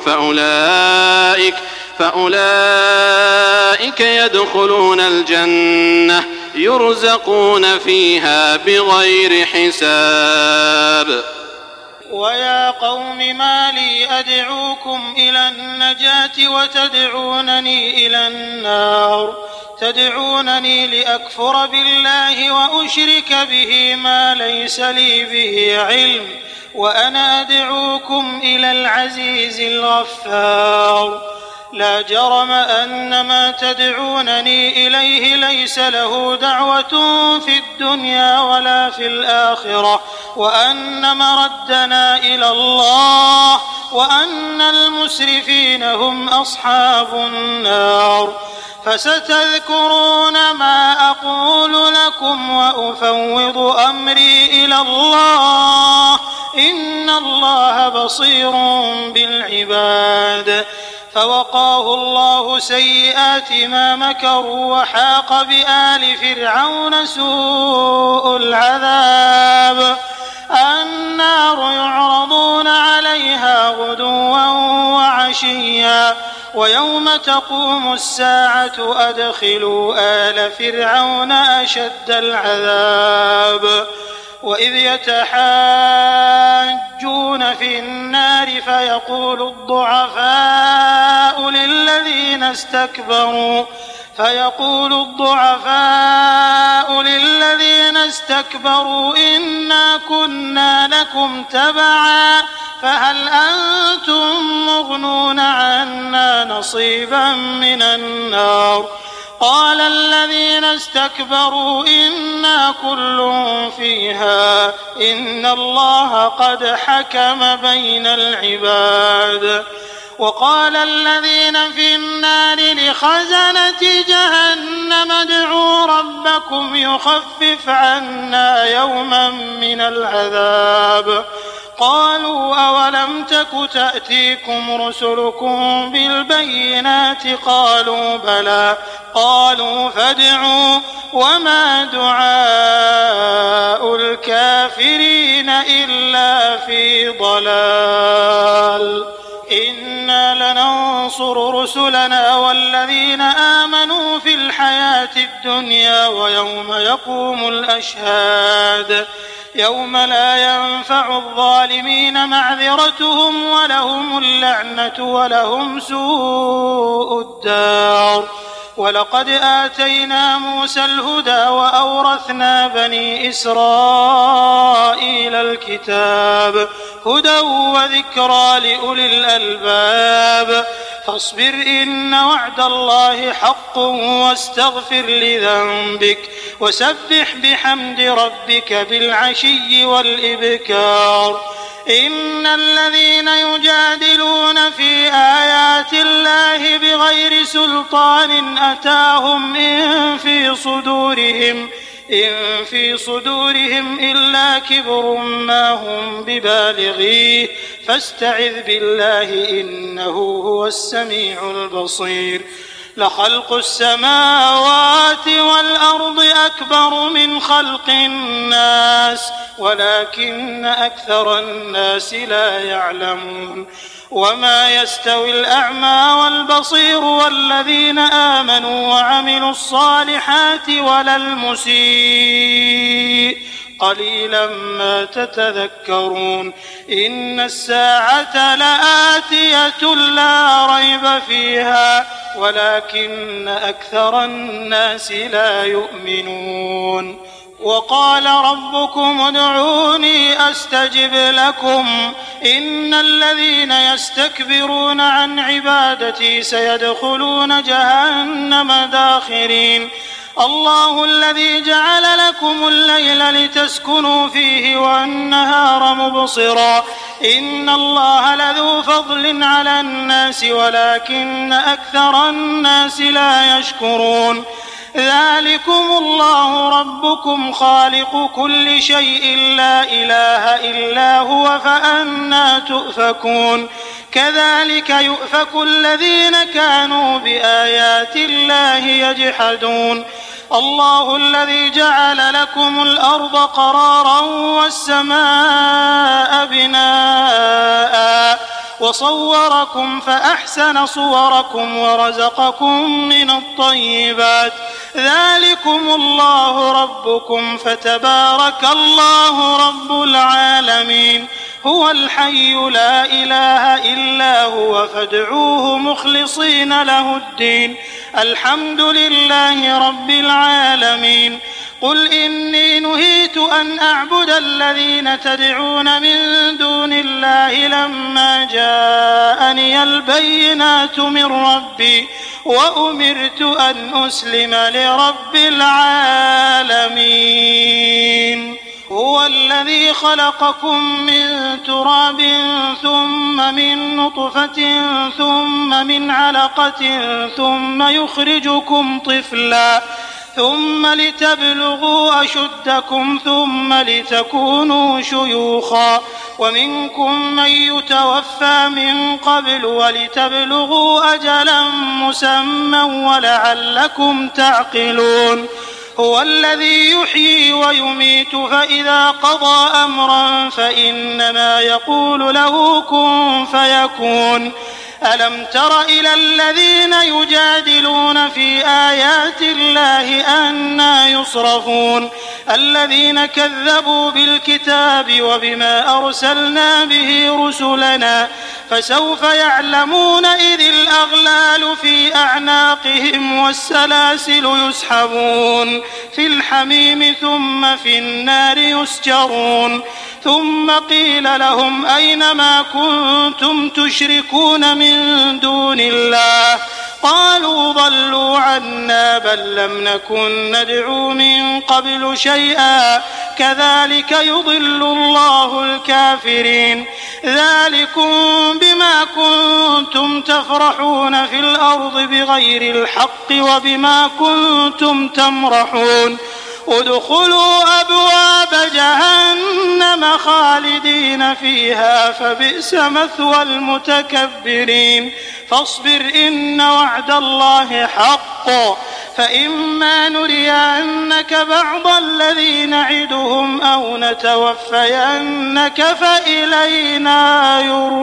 Speaker 3: فأولئك يدخلون الجنة يرزقون فيها بغير حساب.
Speaker 2: ويا قوم ما لي أدعوكم إلى النجاة وتدعونني إلى النار تدعونني لأكفر بالله وأشرك به ما ليس لي به علم وأنا أدعوكم إلى العزيز الغفار. لا جرم أن ما تدعونني إليه ليس له دعوة في الدنيا ولا في الآخرة وأن مردنا إلى الله وأن المسرفين هم أصحاب النار. فستذكرون ما أقول لكم وأفوض أمري إلى الله إن الله بصير بالعباد. فوقاه الله سيئات ما مكروا وحاق بآل فرعون سوء العذاب. النار يعرضون عليها غدوا وعشيا ويوم تقوم الساعة أدخلوا آل فرعون أشد العذاب. وإذ يتحاجون في النار فيقول الضعفاء للذين استكبروا إنا كنا لكم تبعا فهل أنتم مغنون عنا نصيبا من النار. قال الذين استكبروا إنا كل فيها إن الله قد حكم بين العباد. وقال الذين في النار لخزنة جهنم ادعوا ربكم يخفف عنا يوما من العذاب. قالوا أولم تك تأتيكم رسلكم بالبينات قالوا بلى قالوا فادعوا وما دعاء الكافرين إلا في ضلال. إنا لننصر رسلنا والذين آمنوا في الحياة الدنيا ويوم يقوم الأشهاد يوم لا ينفع الظالمين معذرتهم ولهم اللعنة ولهم سوء الدار. ولقد آتينا موسى الهدى وأورثنا بني إسرائيل الكتاب هدى وذكرى لأولي الألباب. فاصبر إن وعد الله حق واستغفر لذنبك وسبح بحمد ربك بالعشي والإبكار إن الذين يجادلون في آيات الله بغير سلطان أتاهم إن في صدورهم إلا كبر ما هم ببالغيه فاستعذ بالله إنه هو السميع البصير لخلق السماوات والأرض أكبر من خلق الناس ولكن أكثر الناس لا يعلمون وما يستوي الأعمى والبصير والذين آمنوا وعملوا الصالحات ولا المسيء قليلا ما تتذكرون إن الساعة لآتية لا ريب فيها ولكن أكثر الناس لا يؤمنون وقال ربكم ادعوني أستجب لكم إن الذين يستكبرون عن عبادتي سيدخلون جهنم داخرين الله الذي جعل لكم الليل لتسكنوا فيه والنهار مبصرا إن الله لذو فضل على الناس ولكن أكثر الناس لا يشكرون ذلكم الله ربكم خالق كل شيء لا إله إلا هو فأنى تؤفكون كذلك يؤفك الذين كانوا بآيات الله يجحدون الله الذي جعل لكم الأرض قرارا والسماء بناء وصوركم فأحسن صوركم ورزقكم من الطيبات ذلكم الله ربكم فتبارك الله رب العالمين هو الحي لا إله إلا هو فادعوه مخلصين له الدين الحمد لله رب العالمين قل إني نهيت أن أعبد الذين تدعون من دون الله لما جاءني البينات من ربي وأمرت أن أسلم لرب العالمين هو الذي خلقكم من تراب ثم من نطفة ثم من علقة ثم يخرجكم طفلا ثم لتبلغوا أشدكم ثم لتكونوا شيوخا ومنكم من يتوفى من قبل ولتبلغوا أجلا مسمى ولعلكم تعقلون هو الذي يحيي ويميت فإذا قضى أمرا فإنما يقول له كن فيكون ألم تر إلى الذين يجادلون في آيات الله أنى يصرفون الذين كذبوا بالكتاب وبما أرسلنا به رسلنا فسوف يعلمون إذ الأغلال في أعناقهم والسلاسل يسحبون في الحميم ثم في النار يسجرون ثم قيل لهم أين ما كنتم تشركون من دون الله قالوا ضلوا عنا بل لم نكن ندعو من قبل شيئا كذلك يضل الله الكافرين ذلكم بما كنتم تفرحون في الأرض بغير الحق وبما كنتم تمرحون ادخلوا أبواب جهنم خالدين فيها فبئس مثوى المتكبرين فاصبر إن وعد الله حق فإما نرينك بعض الذي نعدهم أو نتوفينك فإلينا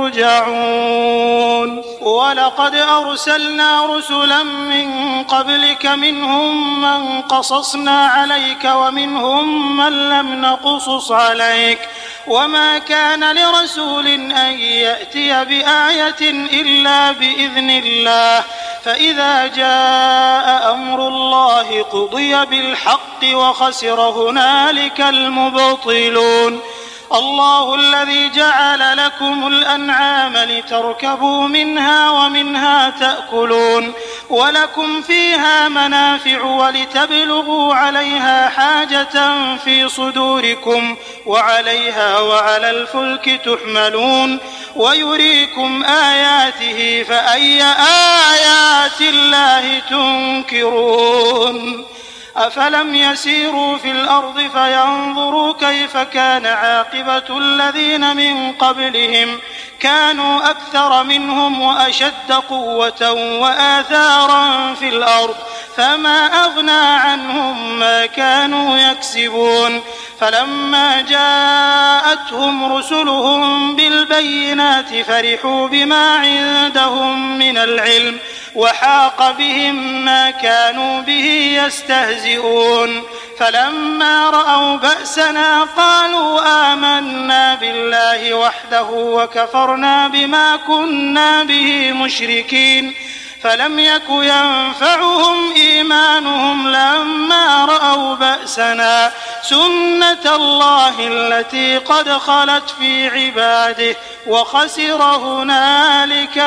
Speaker 2: يرجعون ولقد أرسلنا رسلا من قبلك منهم من قصصنا عليك ومنهم من لم نقصص عليك وما كان لرسول أن يأتي بآية إلا بإذن الله فإذا جاء أمر الله قضي بالحق وخسر هنالك المبطلون الله الذي جعل لكم الأنعام لتركبوا منها ومنها تأكلون ولكم فيها منافع ولتبلغوا عليها حاجة في صدوركم وعليها وعلى الفلك تحملون ويريكم آياته فأي آيات الله تنكرون أفلم يسيروا في الأرض فينظروا كيف كان عاقبة الذين من قبلهم كانوا أكثر منهم وأشد قوة وآثارا في الأرض فما أغنى عنهم ما كانوا يكسبون فلما جاءتهم رسلهم بالبينات فرحوا بما عندهم من العلم وحاق بهم ما كانوا به يستهزئون فلما رأوا بأسنا قالوا آمنا بالله وحده وكفرنا بما كنا به مشركين فلم يك ينفعهم إيمانهم لما رأوا بأسنا سنة الله التي قد خلت في عباده وخسر هنالك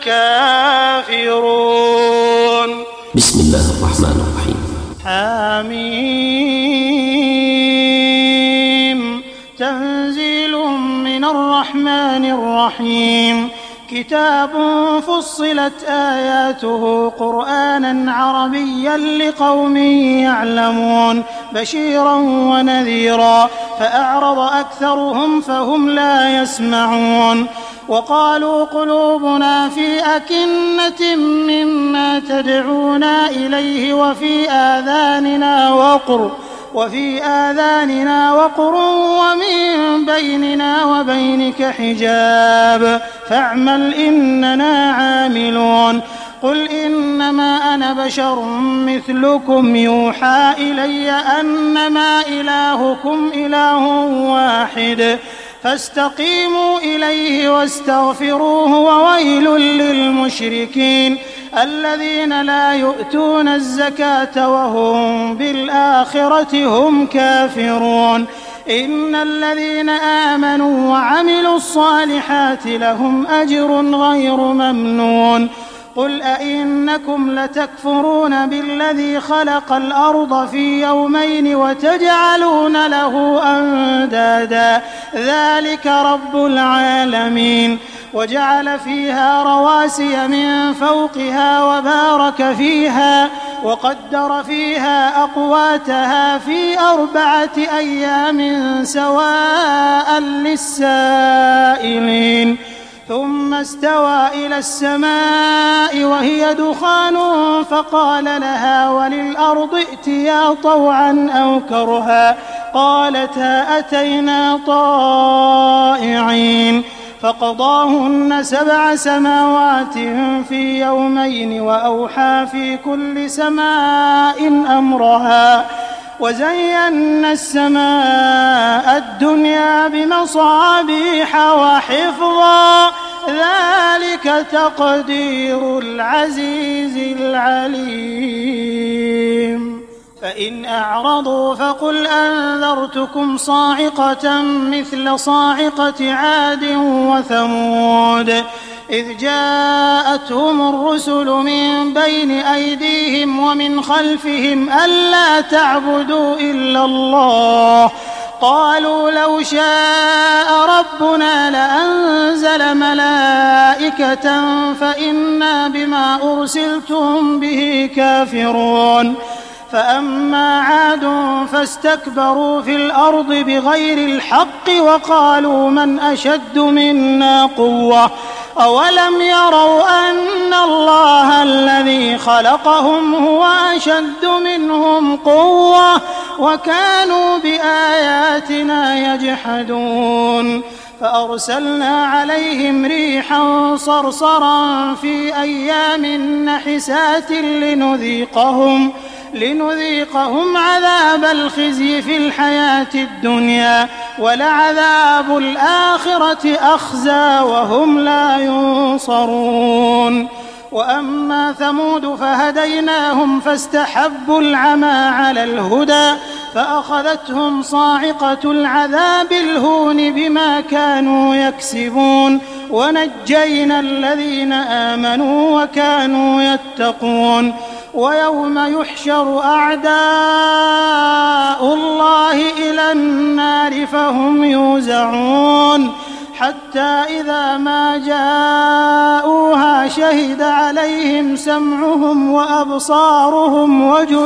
Speaker 2: الكافرون.
Speaker 1: بسم الله الرحمن الرحيم.
Speaker 2: حميم تنزيل من الرحمن الرحيم كتاب فصلت آياته قرآنا عربيا لقوم يعلمون بشيرا ونذيرا فأعرض أكثرهم فهم لا يسمعون وقالوا قلوبنا في أكنة مما تدعونا إليه وفي آذاننا وقر ومن بيننا وبينك حجاب فاعمل إننا عاملون قل إنما أنا بشر مثلكم يوحى إلي أنما إلهكم إله واحد فاستقيموا إليه واستغفروه وويل للمشركين الذين لا يؤتون الزكاة وهم بالآخرة هم كافرون إن الذين آمنوا وعملوا الصالحات لهم أجر غير ممنون قل أئنكم لتكفرون بالذي خلق الأرض في يومين وتجعلون له أندادا ذلك رب العالمين وجعل فيها رواسي من فوقها وبارك فيها وقدر فيها أقواتها في 4 أيام سواء للسائلين ثم استوى إلى السماء وهي دخان فقال لها وللأرض ائتيا طوعا أو كرها قالتا أتينا طائعين فقضاهن 7 سماوات في يومين وأوحى في كل سماء أمرها وزينا السماء الدنيا بمصابيح وحفظا ذلك تقدير العزيز العليم فإن أعرضوا فقل أنذرتكم صاعقة مثل صاعقة عاد وثمود إذ جاءتهم الرسل من بين أيديهم ومن خلفهم ألا تعبدوا إلا الله قالوا لو شاء ربنا لأنزل ملائكة فإنا بما أرسلتم به كافرون فأما عاد فاستكبروا في الأرض بغير الحق وقالوا من أشد منا قوة أولم يروا أن الله الذي خلقهم هو أشد منهم قوة وكانوا بآياتنا يجحدون فأرسلنا عليهم ريحا صرصرا في أيام نحسات لنذيقهم عذاب الخزي في الحياة الدنيا ولعذاب الآخرة أخزى وهم لا ينصرون وأما ثمود فهديناهم فاستحبوا العمى على الهدى فأخذتهم صاعقة العذاب الهون بما كانوا يكسبون ونجينا الذين آمنوا وكانوا يتقون. ويوم يحشر أعداء الله إلى النار فهم يوزعون حتى إذا ما جاءوها شهد عليهم سمعهم وأبصارهم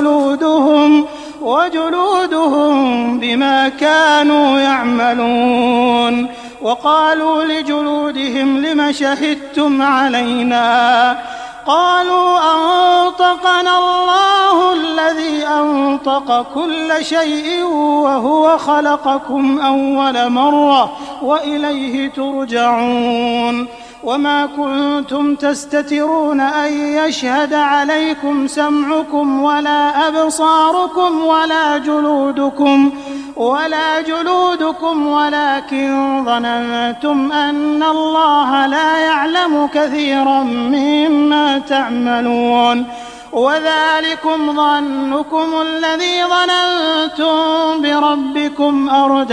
Speaker 2: وجلودهم بما كانوا يعملون. وقالوا لجلودهم لم شهدتم علينا؟ قالوا أنطقنا الله الذي أنطق كل شيء وهو خلقكم أول مرة وإليه ترجعون. وما كنتم تستترون أن يشهد عليكم سمعكم ولا أبصاركم ولا جلودكم ولكن ظننتم أن الله لا يعلم كثيرا مما تعملون. وذلكم ظنكم الذي ظننتم بربكم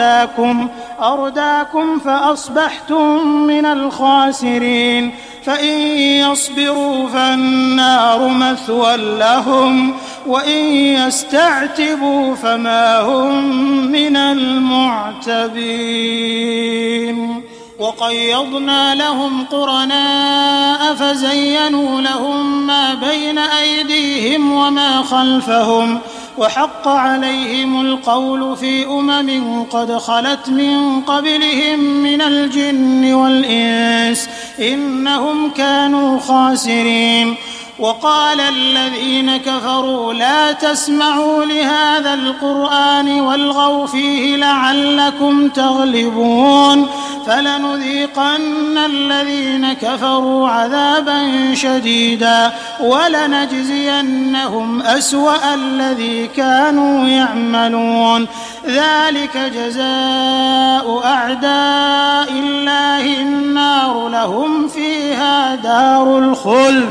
Speaker 2: أرداكم فأصبحتم من الخاسرين. فإن يصبروا فالنار مثوى لهم وإن يستعتبوا فما هم من المعتبين. وقيضنا لهم قرناء فزينوا لهم ما بين أيديهم وما خلفهم وحق عليهم القول في قد خلت من قبلهم من الجن والإنس إنهم كانوا خاسرين. وقال الذين كفروا لا تسمعوا لهذا القرآن والغوا فيه لعلكم تغلبون. فلنذيقن الذين كفروا عذابا شديدا ولنجزينهم أسوأ الذي كانوا يعملون. ذلك جزاء أعداء الله النار لهم فيها دار الخلد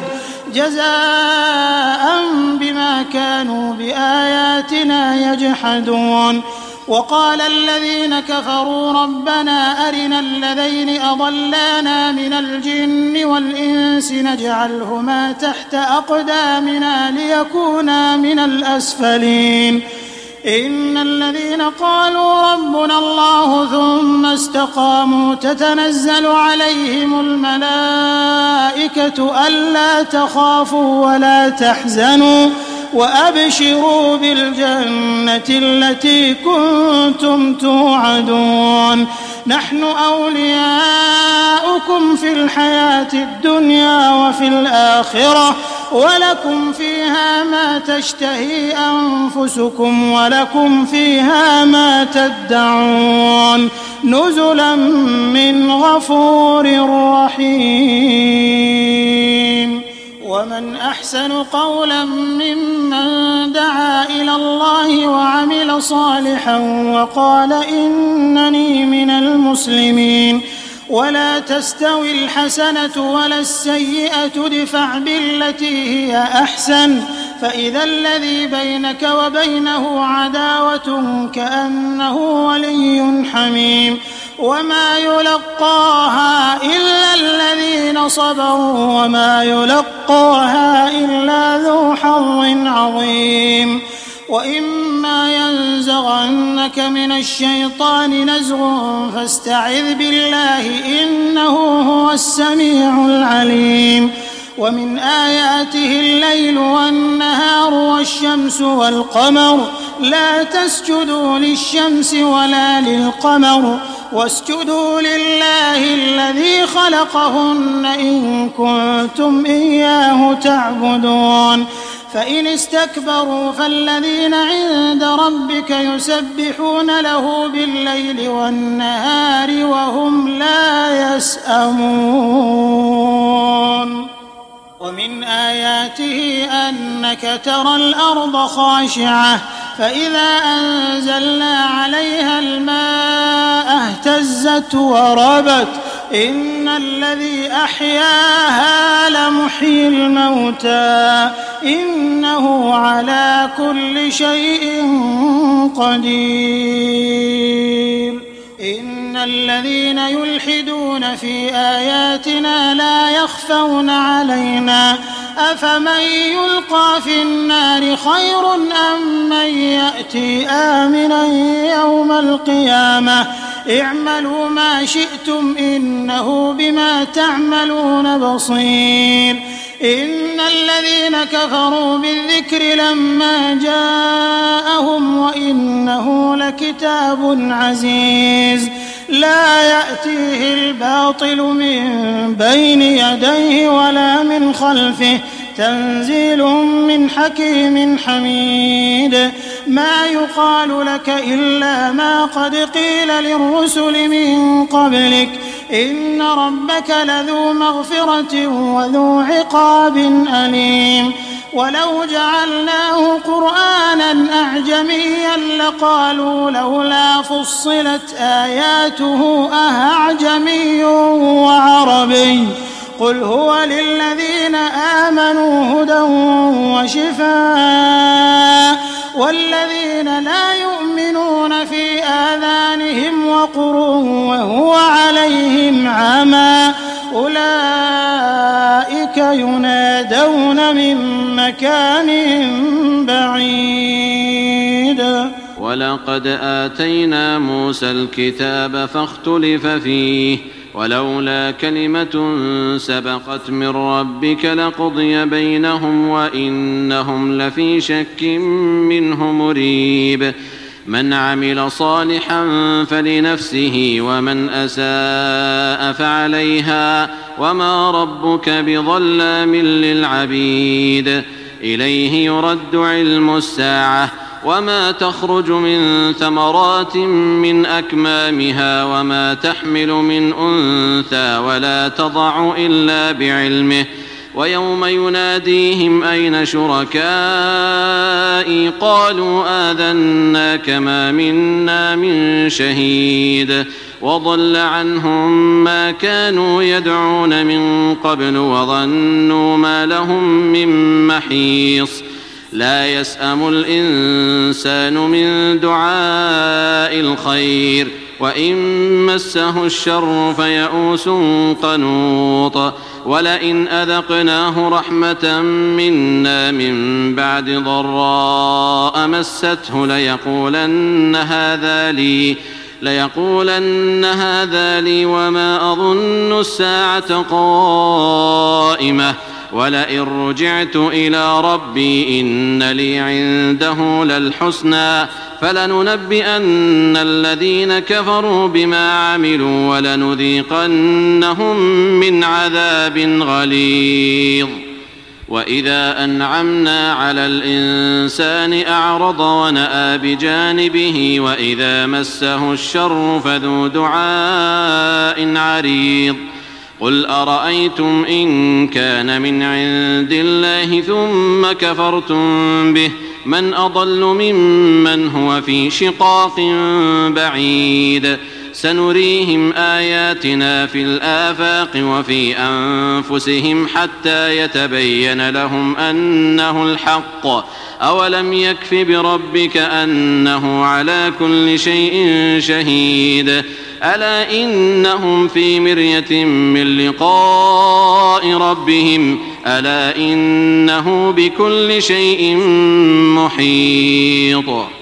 Speaker 2: جزاء بما كانوا بآياتنا يجحدون. وقال الذين كفروا ربنا أرنا الذين أضلانا من الجن والإنس نجعلهما تحت أقدامنا ليكونا من الأسفلين. إن الذين قالوا ربنا الله ثم استقاموا تتنزل عليهم الملائكة ألا تخافوا ولا تحزنوا وأبشروا بالجنة التي كنتم توعدون. نحن أولياؤكم في الحياة الدنيا وفي الآخرة ولكم فيها ما تشتهي أنفسكم ولكم فيها ما تدعون نزلا من غفور رحيم. ومن أحسن قولا ممن دعا إلى الله وعمل صالحا وقال إنني من المسلمين. ولا تستوي الحسنة ولا السيئة ادفع بالتي هي أحسن فإذا الذي بينك وبينه عداوة كأنه ولي حميم. وما يلقاها إلا الذين صبروا وما يلقاها إلا ذو حظ عظيم. وإما ينزغنك من الشيطان نزغ فاستعذ بالله إنه هو السميع العليم. ومن آياته الليل والنهار والشمس والقمر لا تسجدوا للشمس ولا للقمر واسجدوا لله الذي خلقهن إن كنتم إياه تعبدون. فإن استكبروا فالذين عند ربك يسبحون له بالليل والنهار وهم لا يسأمون. ومن آياته أنك ترى الأرض خاشعة فإذا أنزلنا عليها الماء اهتزت إن الذي أحياها لمحيي الموتى إنه على كل شيء قدير إن الذين يلحدون في آياتنا لا يخفون علينا أفمن يلقى في النار خير أم من يأتي آمنا يوم القيامة اعملوا ما شئتم إنه بما تعملون بصير إن الذين كفروا بالذكر لما جاءهم وإنه لكتاب عزيز لا يأتيه الباطل من بين يديه ولا من خلفه تنزيل من حكيم حميد ما يقال لك إلا ما قد قيل للرسل من قبلك إن ربك لذو مغفرة وذو عقاب أليم ولو جعلناه قرآنا أعجميا لقالوا لولا فصلت آياته أعجمي وعربي قل هو للذين آمنوا هدى وشفاء والذين لا يؤمنون في آذانهم وقر وهو عليهم عمى أولئك ينادون من مكان بعيد
Speaker 3: ولقد آتينا موسى الكتاب فاختلف فيه ولولا كلمة سبقت من ربك لقضي بينهم وإنهم لفي شك منه مريب من عمل صالحا فلنفسه ومن أساء فعليها وما ربك بظلام للعبيد إليه يرد علم الساعة وما تخرج من ثمرات من أكمامها وما تحمل من أنثى ولا تضع إلا بعلمه ويوم يناديهم أين شركائي قالوا آذناك ما منا من شهيد وضل عنهم ما كانوا يدعون من قبل وظنوا ما لهم من محيص لا يسأم الإنسان من دعاء الخير وإن مسه الشر فيئوس قنوط ولئن أذقناه رحمة منا من بعد ضراء مسته ليقولن هذا لي وما أظن الساعة قائمة ولئن رجعت إلى ربي إن لي عنده للحسنى فلننبئن الذين كفروا بما عملوا ولنذيقنهم من عذاب غليظ وإذا أنعمنا على الإنسان أعرض ونأى بجانبه وإذا مسه الشر فذو دعاء عريض قل أرأيتم إن كان من عند الله ثم كفرتم به من أضل ممن هو في شقاق بعيد سنريهم آياتنا في الآفاق وفي أنفسهم حتى يتبين لهم أنه الحق أولم يكف بربك أنه على كل شيء شهيد ألا إنهم في مرية من لقاء ربهم ألا إنه بكل شيء محيط